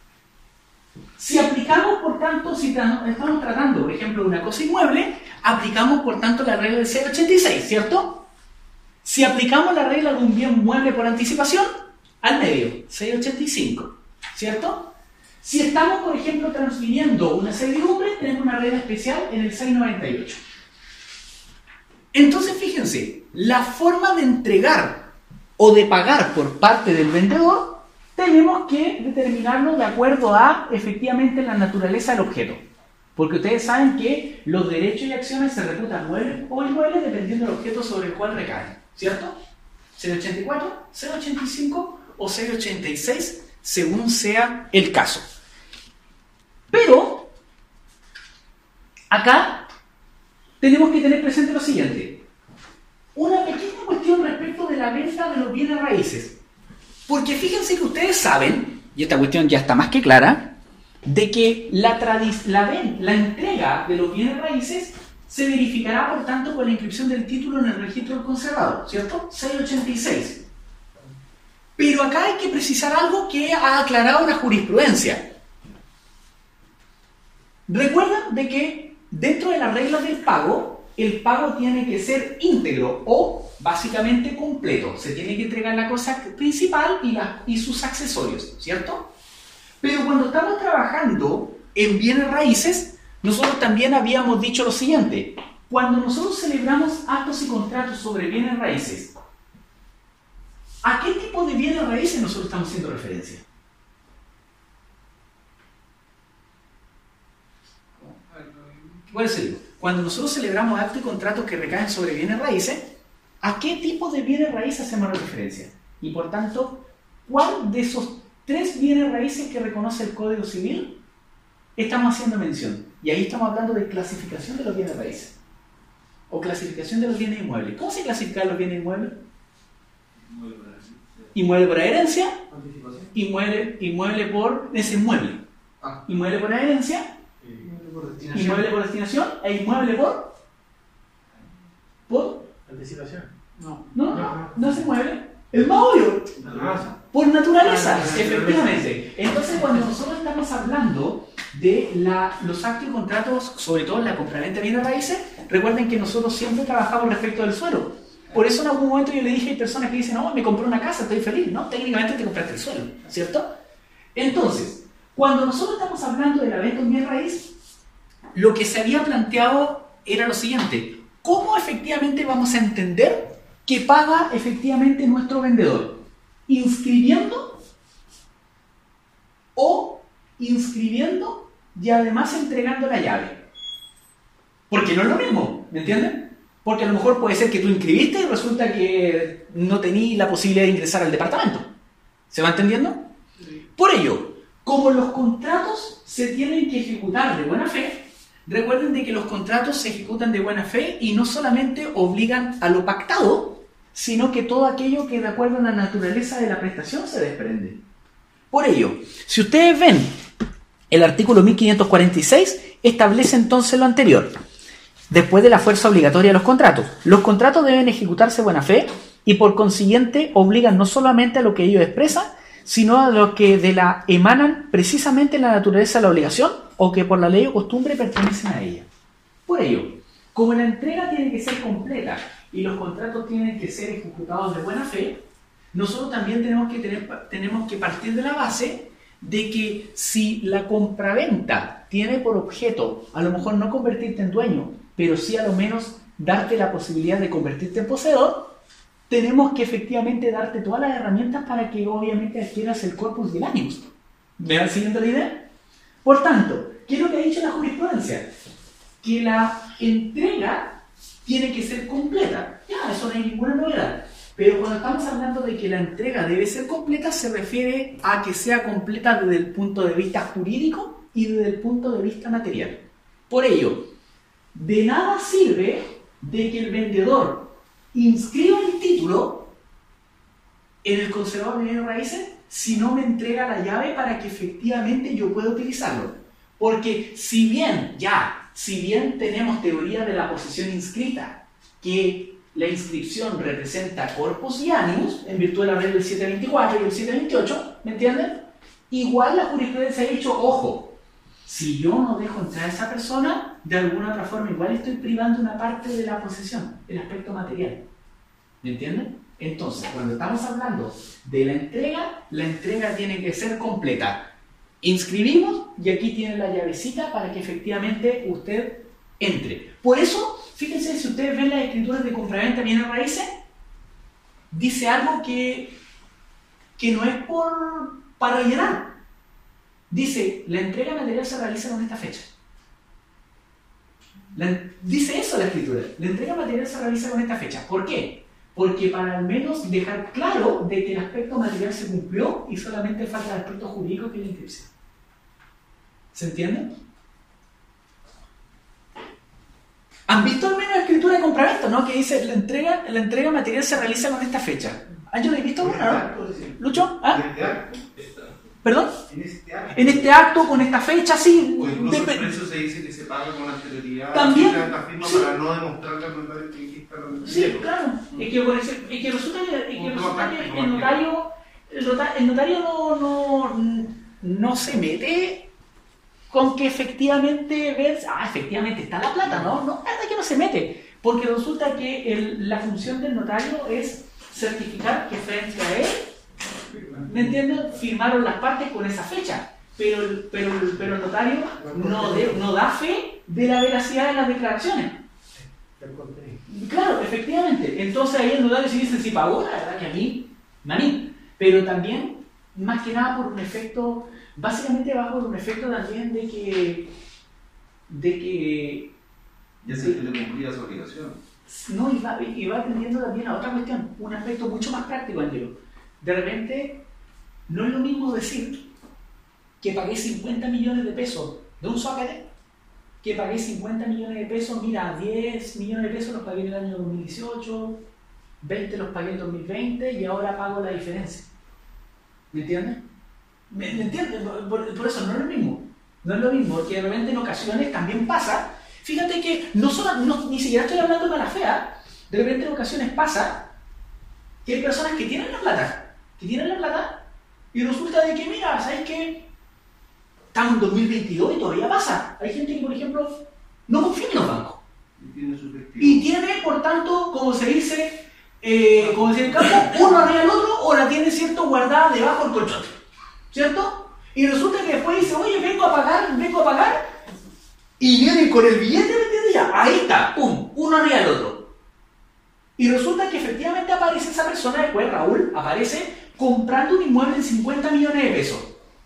Si aplicamos por tanto, si estamos tratando, por ejemplo, de una cosa inmueble, aplicamos por tanto la regla del 686, ¿cierto? Si aplicamos la regla de un bien mueble por anticipación, al medio, 685, ¿cierto? Si estamos, por ejemplo, transfiriendo una servidumbre, tenemos una regla especial en el 698. Entonces, fíjense, la forma de entregar o de pagar por parte del vendedor, tenemos que determinarlo de acuerdo a, efectivamente, la naturaleza del objeto. Porque ustedes saben que los derechos y acciones se reputan muebles o inmuebles dependiendo del objeto sobre el cual recaen, ¿cierto? 084, 085 o 086, según sea el caso. Pero, acá tenemos que tener presente lo siguiente. Una pequeña cuestión respecto de la venta de los bienes raíces. Porque fíjense que ustedes saben, y esta cuestión ya está más que clara, de que la entrega de los bienes raíces se verificará, por tanto, con la inscripción del título en el registro del conservador, ¿cierto? 686. Pero acá hay que precisar algo que ha aclarado la jurisprudencia. Recuerdan de que dentro de las reglas del pago el pago tiene que ser íntegro o básicamente completo. Se tiene que entregar la cosa principal y sus accesorios, ¿cierto? Pero cuando estamos trabajando en bienes raíces, nosotros también habíamos dicho lo siguiente. Cuando nosotros celebramos actos y contratos sobre bienes raíces, ¿a qué tipo de bienes raíces nosotros estamos haciendo referencia? ¿Cuál es el? Cuando nosotros celebramos actos y contratos que recaen sobre bienes raíces, ¿a qué tipo de bienes raíces hacemos referencia? Y por tanto, ¿cuál de esos 3 bienes raíces que reconoce el Código Civil estamos haciendo mención? Y ahí estamos hablando de clasificación de los bienes raíces o clasificación de los bienes inmuebles. ¿Cómo se clasifican los bienes inmuebles? Inmueble por herencia, inmueble por desinmueble, inmueble por herencia, inmueble por destinación e inmueble por Anticipación. no se mueve. El más obvio. Por naturaleza, efectivamente. Entonces, cuando nosotros estamos hablando de los actos y contratos, sobre todo en la compraventa de bienes raíces, recuerden que nosotros siempre trabajamos respecto del suelo. Por eso en algún momento yo le dije, hay personas que dicen, no, me compré una casa, estoy feliz, ¿no? Técnicamente te compraste el suelo, ¿cierto? Entonces, cuando nosotros estamos hablando de la venta de un bien raíz, lo que se había planteado era lo siguiente: ¿cómo efectivamente vamos a entender que paga efectivamente nuestro vendedor? ¿Inscribiendo y además entregando la llave? Porque no es lo mismo, ¿me entienden? Porque a lo mejor puede ser que tú inscribiste y resulta que no tenías la posibilidad de ingresar al departamento. ¿Se va entendiendo? Sí. Por ello, como los contratos se tienen que ejecutar de buena fe, recuerden de que los contratos se ejecutan de buena fe y no solamente obligan a lo pactado, sino que todo aquello que de acuerdo a la naturaleza de la prestación se desprende. Por ello, si ustedes ven el artículo 1546, establece entonces lo anterior. Después de la fuerza obligatoria de los contratos deben ejecutarse de buena fe y por consiguiente obligan no solamente a lo que ellos expresan, sino a lo que de la emanan precisamente en la naturaleza de la obligación o que por la ley o costumbre pertenecen a ella. Por ello, como la entrega tiene que ser completa y los contratos tienen que ser ejecutados de buena fe, nosotros también tenemos que partir de la base de que si la compraventa tiene por objeto a lo mejor no convertirte en dueño, pero sí a lo menos darte la posibilidad de convertirte en poseedor, tenemos que efectivamente darte todas las herramientas para que obviamente adquieras el corpus y el animus. ¿Me van siguiendo la idea? Por tanto, ¿qué es lo que ha dicho la jurisprudencia? Que la entrega tiene que ser completa. Ya, eso no hay ninguna novedad. Pero cuando estamos hablando de que la entrega debe ser completa, se refiere a que sea completa desde el punto de vista jurídico y desde el punto de vista material. Por ello, de nada sirve de que el vendedor inscriba el título en el conservador de bienes raíces si no me entrega la llave para que efectivamente yo pueda utilizarlo. Porque si bien tenemos teoría de la posesión inscrita, que la inscripción representa corpus y animus, en virtud de la regla del 724 y el 728, ¿me entienden? Igual la jurisprudencia ha dicho, ojo, si yo no dejo entrar a esa persona, de alguna otra forma igual estoy privando una parte de la posesión, el aspecto material. ¿Me entienden? Entonces, cuando estamos hablando de la entrega tiene que ser completa. Inscribimos y aquí tiene la llavecita para que efectivamente usted entre. Por eso, fíjense, si ustedes ven las escrituras de compraventa bienes raíces, dice algo que no es para rellenar. Dice, la entrega material se realiza con esta fecha. Dice eso la escritura. La entrega material se realiza con esta fecha. ¿Por qué? Porque para al menos dejar claro de que el aspecto material se cumplió y solamente falta el aspecto jurídico que es la inscripción. ¿Se entiende? ¿Han visto al menos la escritura de compraventa, no? Que dice, la entrega material se realiza con esta fecha. ¿Han yo lo he visto alguna, no? ¿Lucho? ¿Ah? ¿Perdón? En este acto, con esta fecha, sí. O incluso por eso se dice que se paga con anterioridad. También. Esta firma sí. Para no demostrar la notario que aquí está la. Sí, claro. Es que resulta que el notario no se mete con que efectivamente efectivamente está la plata, ¿no? No, la verdad que no se mete. Porque resulta que la función del notario es certificar que frente a él, ¿me entienden?, firmaron las partes con esa fecha. Pero el notario no da fe de la veracidad de las declaraciones. Claro, efectivamente. Entonces ahí el notario sí dice, si pagó, la verdad que a mí. Pero también, más que nada por un efecto, básicamente va por un efecto también de que Ya se le cumplía su obligación. no, y va atendiendo también a otra cuestión, un aspecto mucho más práctico, Angelo. De repente, no es lo mismo decir que pagué 50 millones de pesos de un socket, que pagué 50 millones de pesos, mira, 10 millones de pesos los pagué en el año 2018, 20 los pagué en 2020 y ahora pago la diferencia. ¿Me entiendes? ¿Me entiendes? Por eso no es lo mismo. No es lo mismo, porque de repente en ocasiones también pasa. Fíjate que ni siquiera estoy hablando de mala fe, de repente en ocasiones pasa que hay personas que tienen la plata, y resulta de que, mira, ¿sabes qué? Estamos en 2022 y todavía pasa. Hay gente que, por ejemplo, no confía en los bancos. Y tiene, por tanto, como se dice en el campo, uno arriba del otro, o la tiene, ¿cierto?, guardada debajo del colchón. ¿Cierto? Y resulta que después dice, oye, vengo a pagar, y viene con el billete, ¿me entiendes? Ya, ahí está, pum, uno arriba del otro. Y resulta que efectivamente aparece esa persona, después Raúl aparece comprando un inmueble en 50 millones de pesos.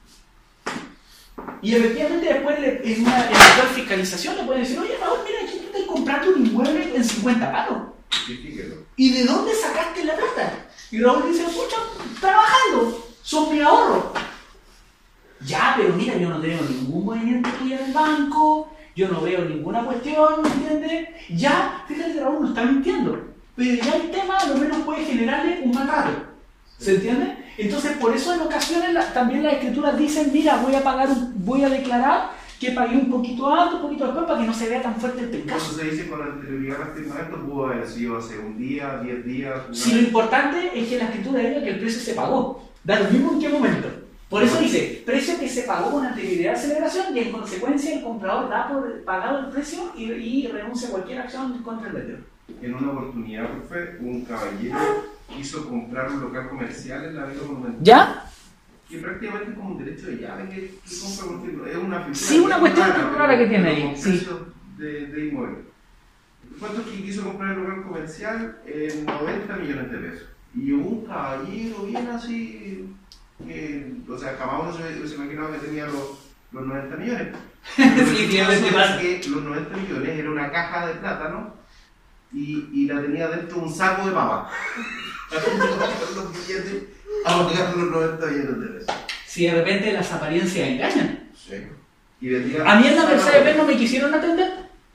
Y efectivamente después en la fiscalización le pueden decir, oye Raúl, mira, aquí tú estás comprando un inmueble en 50 palos. ¿Y de dónde sacaste la plata? Y Raúl dice, pucha, trabajando, son mis ahorros. Ya, pero mira, yo no tengo ningún movimiento tuyo en el banco, yo no veo ninguna cuestión, ¿me entiendes? Ya, fíjate que Raúl no está mintiendo, pero ya el tema a lo menos puede generarle un mal rato. ¿Se entiende? Entonces, por eso en ocasiones también las escrituras dicen, mira, voy a declarar que pagué un poquito antes, un poquito después, para que no se vea tan fuerte el pencazo. Eso se dice con anterioridad al firmamento, pudo haber sido hace un día, 10 días. Si lo importante es que la escritura diga que el precio se pagó, da lo mismo en qué momento. Por eso dice, precio que se pagó con anterioridad a celebración, y en consecuencia el comprador da por pagado el precio y renuncia a cualquier acción contra el vendedor. En una oportunidad, profe, un caballero quiso comprar un local comercial en la Avenida Monumental. ¿Ya? Y prácticamente es como un derecho de llave que compra porque es una figura. Sí, una cuestión rara que tiene ahí. Sí. De inmueble. ¿Cuánto que quiso comprar el local comercial? 90 millones de pesos. Y un caballero bien así, que, o sea, jamás uno se imaginaba que tenía los 90 millones. Sí, que los 90 millones era una caja de plátano y la tenía dentro de un saco de papa. Los billetes a pagar los 90 millones de pesos. Si de repente las apariencias engañan. Sí. Y vendía. A mí en la Mercedes-Benz no me quisieron atender.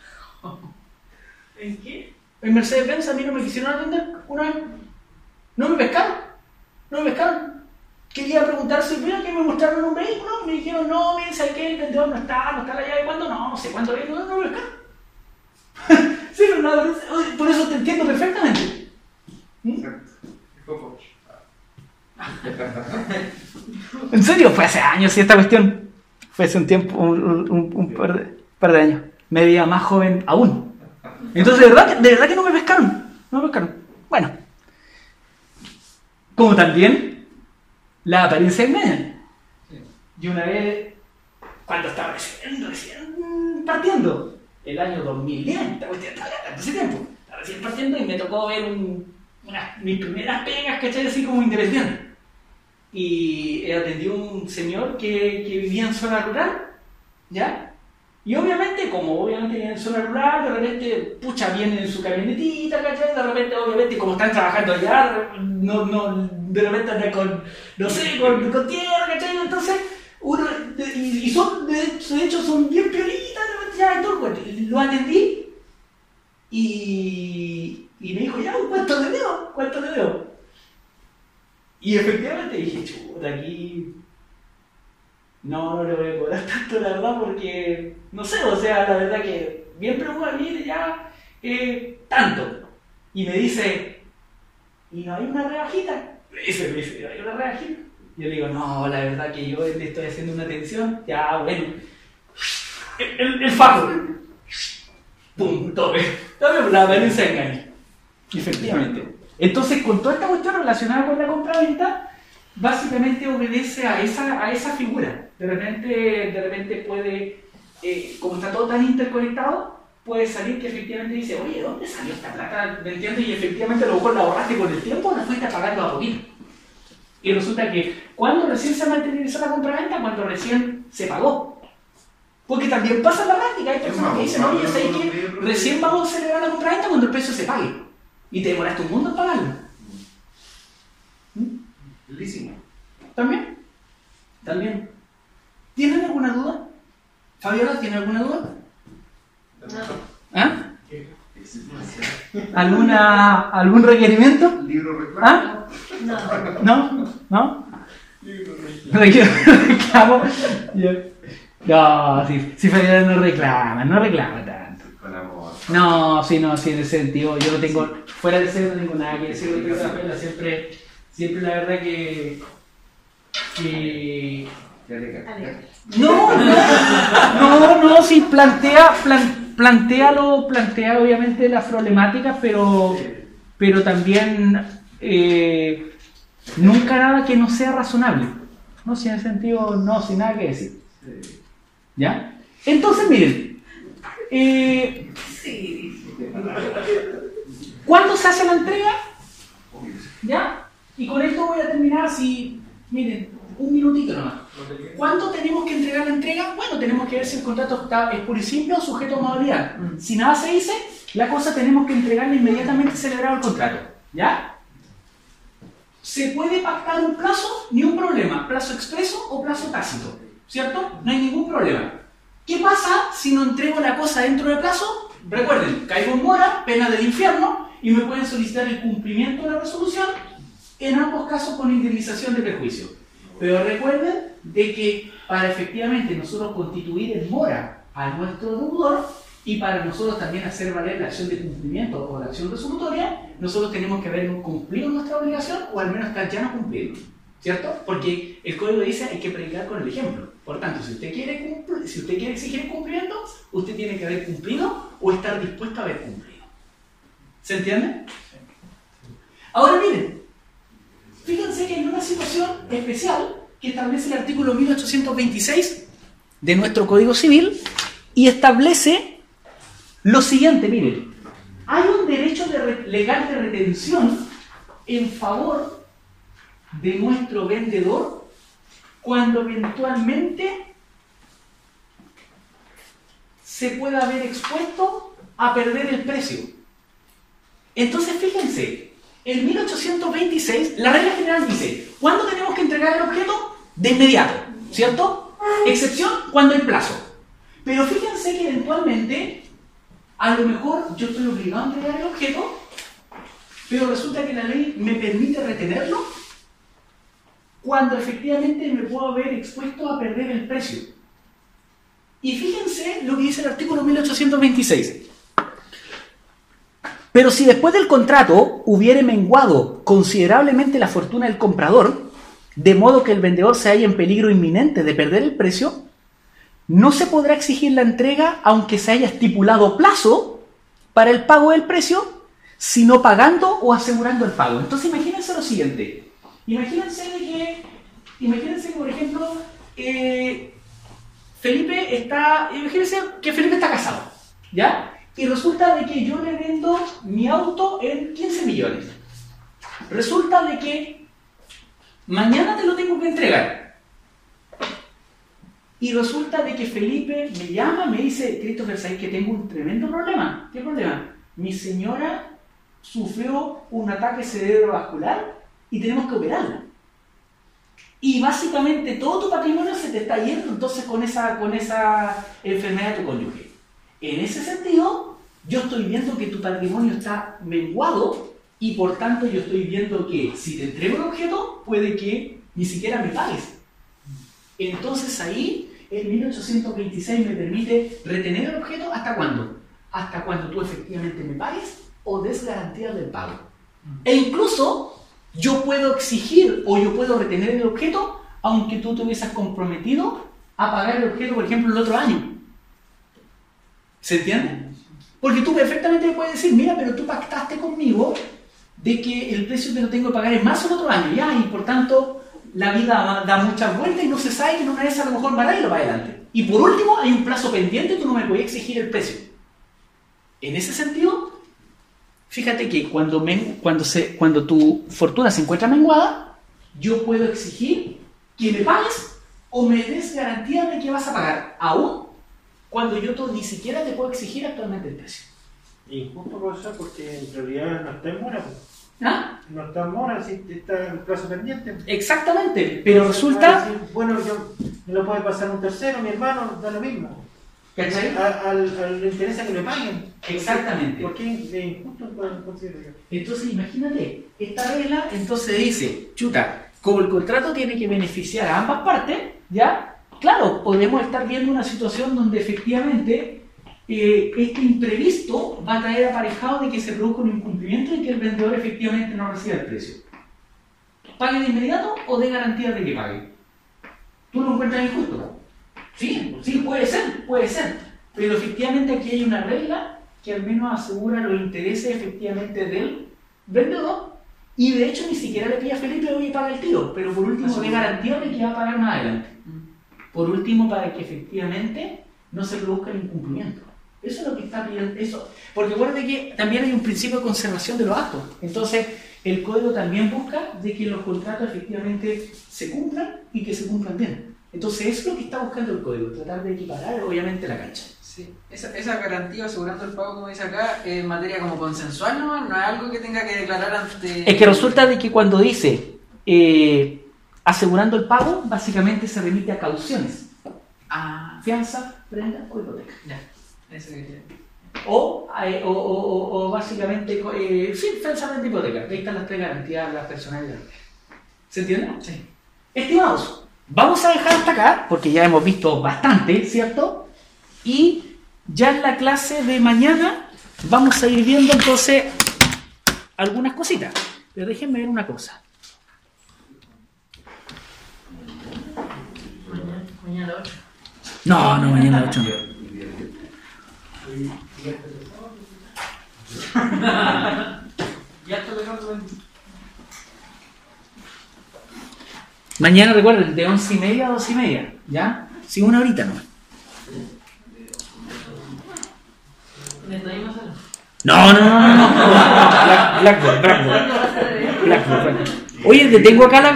¿En qué? En Mercedes-Benz a mí no me quisieron atender una vez. No me pescaron. Quería preguntar si vieron que me mostraron un vehículo. Me dijeron, no, miren, ¿sabes qué? El vendedor no está la llave. ¿Cuándo? No sé cuándo viene. No me pescaron. Sí, pero no, por eso te entiendo perfectamente. En serio, fue hace años, sí, esta cuestión. Fue hace un tiempo, un par de años. Me veía más joven aún. Entonces, de verdad que no me pescaron. Bueno. Como también la apariencia engaña. Y una vez, cuando estaba recién partiendo, el año 2010, esta cuestión estaba hace tiempo, estaba recién partiendo y me tocó ver mis primeras pegas, ¿cachai? Así como independiente. Y atendí a un señor que vivía en zona rural, ¿ya? Y obviamente, como viene en zona rural, de repente, pucha, viene en su camionetita, ¿cachai? De repente, obviamente, como están trabajando allá, de repente andan con tierra, ¿cachai? Entonces, y son, de hecho, son bien piolitas, ya, y todo el cuento. Lo atendí y me dijo, ya, ¿cuánto le debo? Y efectivamente dije, chuta, aquí no le voy a cobrar tanto, la verdad, porque, no sé, o sea, la verdad que bien preocupado, viene ya, tanto. Y me dice, ¿y no hay una rebajita? Me dice, ¿hay una rebajita? Y yo le digo, no, la verdad que yo le estoy haciendo una atención, ya, bueno. El fajo. Punto. Dame la apariencia de engaño. Efectivamente. Entonces, con toda esta cuestión relacionada con la compra-venta, básicamente obedece a esa figura. De repente puede, como está todo tan interconectado, puede salir que efectivamente dice, oye, ¿dónde salió esta plata? ¿Me entiendes? Y efectivamente a lo mejor la ahorraste con el tiempo o la fuiste pagando a poquito. Y resulta que cuando recién se materializó la compra-venta, cuando recién se pagó. Porque también pasa en la práctica, hay personas que dicen, oye, ¿sabes qué? Recién vamos a celebrar la compra-venta cuando el precio se pague. Y te demoraste un mundo en pagarlo. Lísimo. ¿También? ¿También? ¿Tienen alguna duda? ¿Fabiola, tiene alguna duda? ¿Ah? ¿Algún requerimiento? ¿Libro reclamo? ¿Ah? No. ¿No? ¿Reclamo? No, si Fabiola no reclama tanto. Con amor. No, sí, en ese sentido, yo no tengo, fuera de ser no tengo nada que decir de esa Fabiola, siempre la verdad que no, sí, plantea obviamente las problemáticas, pero también nunca nada que no sea razonable. No, si en ese sentido, no, sin nada que decir. ¿Ya? Entonces, miren, ¿cuándo se hace la entrega? ¿Ya? Y con esto voy a terminar, miren, un minutito nomás. ¿Cuándo tenemos que entregar la entrega? Bueno, tenemos que ver si el contrato es puro y simple o sujeto a modalidad. Si nada se dice, la cosa tenemos que entregarla inmediatamente celebrado el contrato. ¿Ya? ¿Se puede pactar un plazo? Ni un problema. ¿Plazo expreso o plazo tácito? ¿Cierto? No hay ningún problema. ¿Qué pasa si no entrego la cosa dentro de plazo? Recuerden, caigo en mora, pena del infierno, y me pueden solicitar el cumplimiento de la resolución, en ambos casos con indemnización de perjuicio. Pero recuerden de que para efectivamente nosotros constituir en mora a nuestro deudor y para nosotros también hacer valer la acción de cumplimiento o la acción resolutoria, nosotros tenemos que haber cumplido nuestra obligación o al menos estar ya no cumpliendo, ¿cierto? Porque el código dice hay que predicar con el ejemplo. Por tanto, si usted quiere exigir el cumplimiento, usted tiene que haber cumplido o estar dispuesto a haber cumplido. ¿Se entiende? Ahora miren, fíjense que en una situación especial que establece el artículo 1826 de nuestro Código Civil y establece lo siguiente, miren, hay un derecho legal de retención en favor de nuestro vendedor cuando eventualmente se pueda ver expuesto a perder el precio. Entonces fíjense, en 1826 la regla general dice, ¿cuándo tenemos que entregar el objeto? De inmediato, ¿cierto? Excepción cuando hay plazo. Pero fíjense que eventualmente, a lo mejor yo estoy obligado a entregar el objeto, pero resulta que la ley me permite retenerlo cuando efectivamente me puedo ver expuesto a perder el precio. Y fíjense lo que dice el artículo 1826. Pero si después del contrato hubiere menguado considerablemente la fortuna del comprador, de modo que el vendedor se halla en peligro inminente de perder el precio, no se podrá exigir la entrega aunque se haya estipulado plazo para el pago del precio, sino pagando o asegurando el pago. Entonces imagínense lo siguiente. Imagínense que, por ejemplo, imagínense que Felipe está casado, ¿ya? Y resulta de que yo le vendo mi auto en 15 millones. Resulta de que mañana te lo tengo que entregar. Y resulta de que Felipe me llama, me dice, Christopher, ¿sabes que tengo un tremendo problema? ¿Qué problema? Mi señora sufrió un ataque cerebrovascular y tenemos que operarla. Y básicamente todo tu patrimonio se te está yendo entonces con esa enfermedad de tu cónyuge. En ese sentido, yo estoy viendo que tu patrimonio está menguado y por tanto yo estoy viendo que si te entrego el objeto, puede que ni siquiera me pagues. Entonces ahí, el 1826 me permite retener el objeto ¿hasta cuándo? Hasta cuando tú efectivamente me pagues o des garantía del pago. E incluso yo puedo exigir o yo puedo retener el objeto aunque tú te hubieses comprometido a pagar el objeto, por ejemplo, el otro año. ¿Se entiende? Porque tú perfectamente me puedes decir, mira, pero tú pactaste conmigo de que el precio que lo tengo que pagar en marzo del otro año, ya, y por tanto la vida da muchas vueltas y no se sabe que en una vez a lo mejor va a ir para adelante. Y por último, hay un plazo pendiente, tú no me puedes exigir el precio. En ese sentido, fíjate que cuando tu fortuna se encuentra menguada, yo puedo exigir que me pagues o me des garantía de que vas a pagar, aún cuando yo ni siquiera te puedo exigir actualmente el precio. Injusto, profesor, porque en realidad no está en mora. ¿Ah? No está en mora, si está el plazo pendiente. Exactamente, pero Entonces, resulta... decir, bueno, yo me lo puede pasar un tercero, mi hermano, da lo mismo. ¿Cachai? Le interesa que le paguen. Exactamente. ¿Por qué es injusto? Considero yo. Entonces, imagínate, esta regla entonces dice, chuta, como el contrato tiene que beneficiar a ambas partes, ¿ya? Claro, podemos estar viendo una situación donde efectivamente este imprevisto va a traer aparejado de que se produzca un incumplimiento y que el vendedor efectivamente no reciba el precio. ¿Pague de inmediato o de garantía de que pague? ¿Tú lo encuentras injusto? Sí, puede ser. Pero efectivamente aquí hay una regla que al menos asegura los intereses efectivamente del vendedor y de hecho ni siquiera le pide a Felipe oye paga el tiro, pero por último de garantía de que va a pagar más adelante. Por último, para que efectivamente no se produzca el incumplimiento. Eso es lo que está pidiendo. Eso. Porque recuerden que también hay un principio de conservación de los actos. Entonces, el código también busca de que los contratos efectivamente se cumplan y que se cumplan bien. Entonces, eso es lo que está buscando el código, tratar de equiparar obviamente la cancha. Sí, esa garantía asegurando el pago, como dice acá, es materia como consensual, ¿no? No es algo que tenga que declarar ante... Es que resulta de que cuando dice asegurando el pago, básicamente se remite a cauciones. Fianza, prenda o hipoteca. Ya, eso que... O básicamente, sí, fianza, prenda, hipoteca. Ahí están las tres garantías, las personales. ¿Se entiende? Sí. Estimados, vamos a dejar hasta acá, porque ya hemos visto bastante, ¿cierto? Y ya en la clase de mañana vamos a ir viendo entonces algunas cositas. Pero déjenme ver una cosa. Mañana 8. No, mañana a las 8 no. Ya estoy dejando. Mañana recuerden, de 11:30 a 2:30, ¿ya? Sí, una horita nomás. ¿Le doy más algo? No. Blackboard. Oye, ¿detengo acá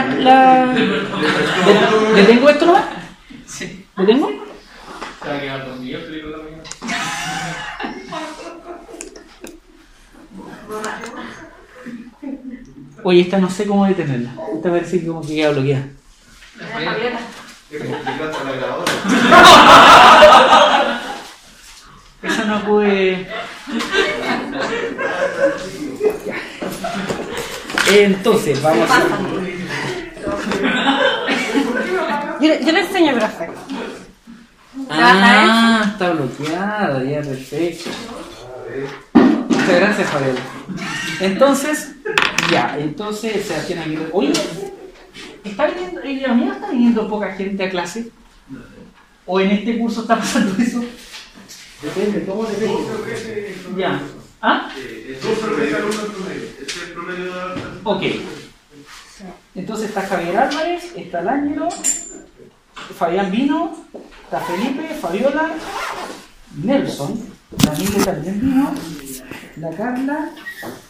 ¿detengo esto nomás? Sí. ¿Detengo? Se va a quedar dormido el película mañana. Oye, esta no sé cómo detenerla. Esta parece que como que queda bloqueada. Es complicado la grabadora. Esa no puede... Entonces, vamos a... Yo le enseño, profe. Está bloqueada, ya, perfecto. Muchas gracias, Fabián. Entonces, Sebastián Aguirre. Oye, ¿está viniendo, la mía está viniendo poca gente a clase? ¿O en este curso está pasando eso? Depende, ¿cómo depende? Ya. ¿Ah? Es el promedio de la... Ok. Entonces está Javier Álvarez, está el Ángelo, Fabián vino, está Felipe, Fabiola, Nelson, la Mile también vino, la Carla,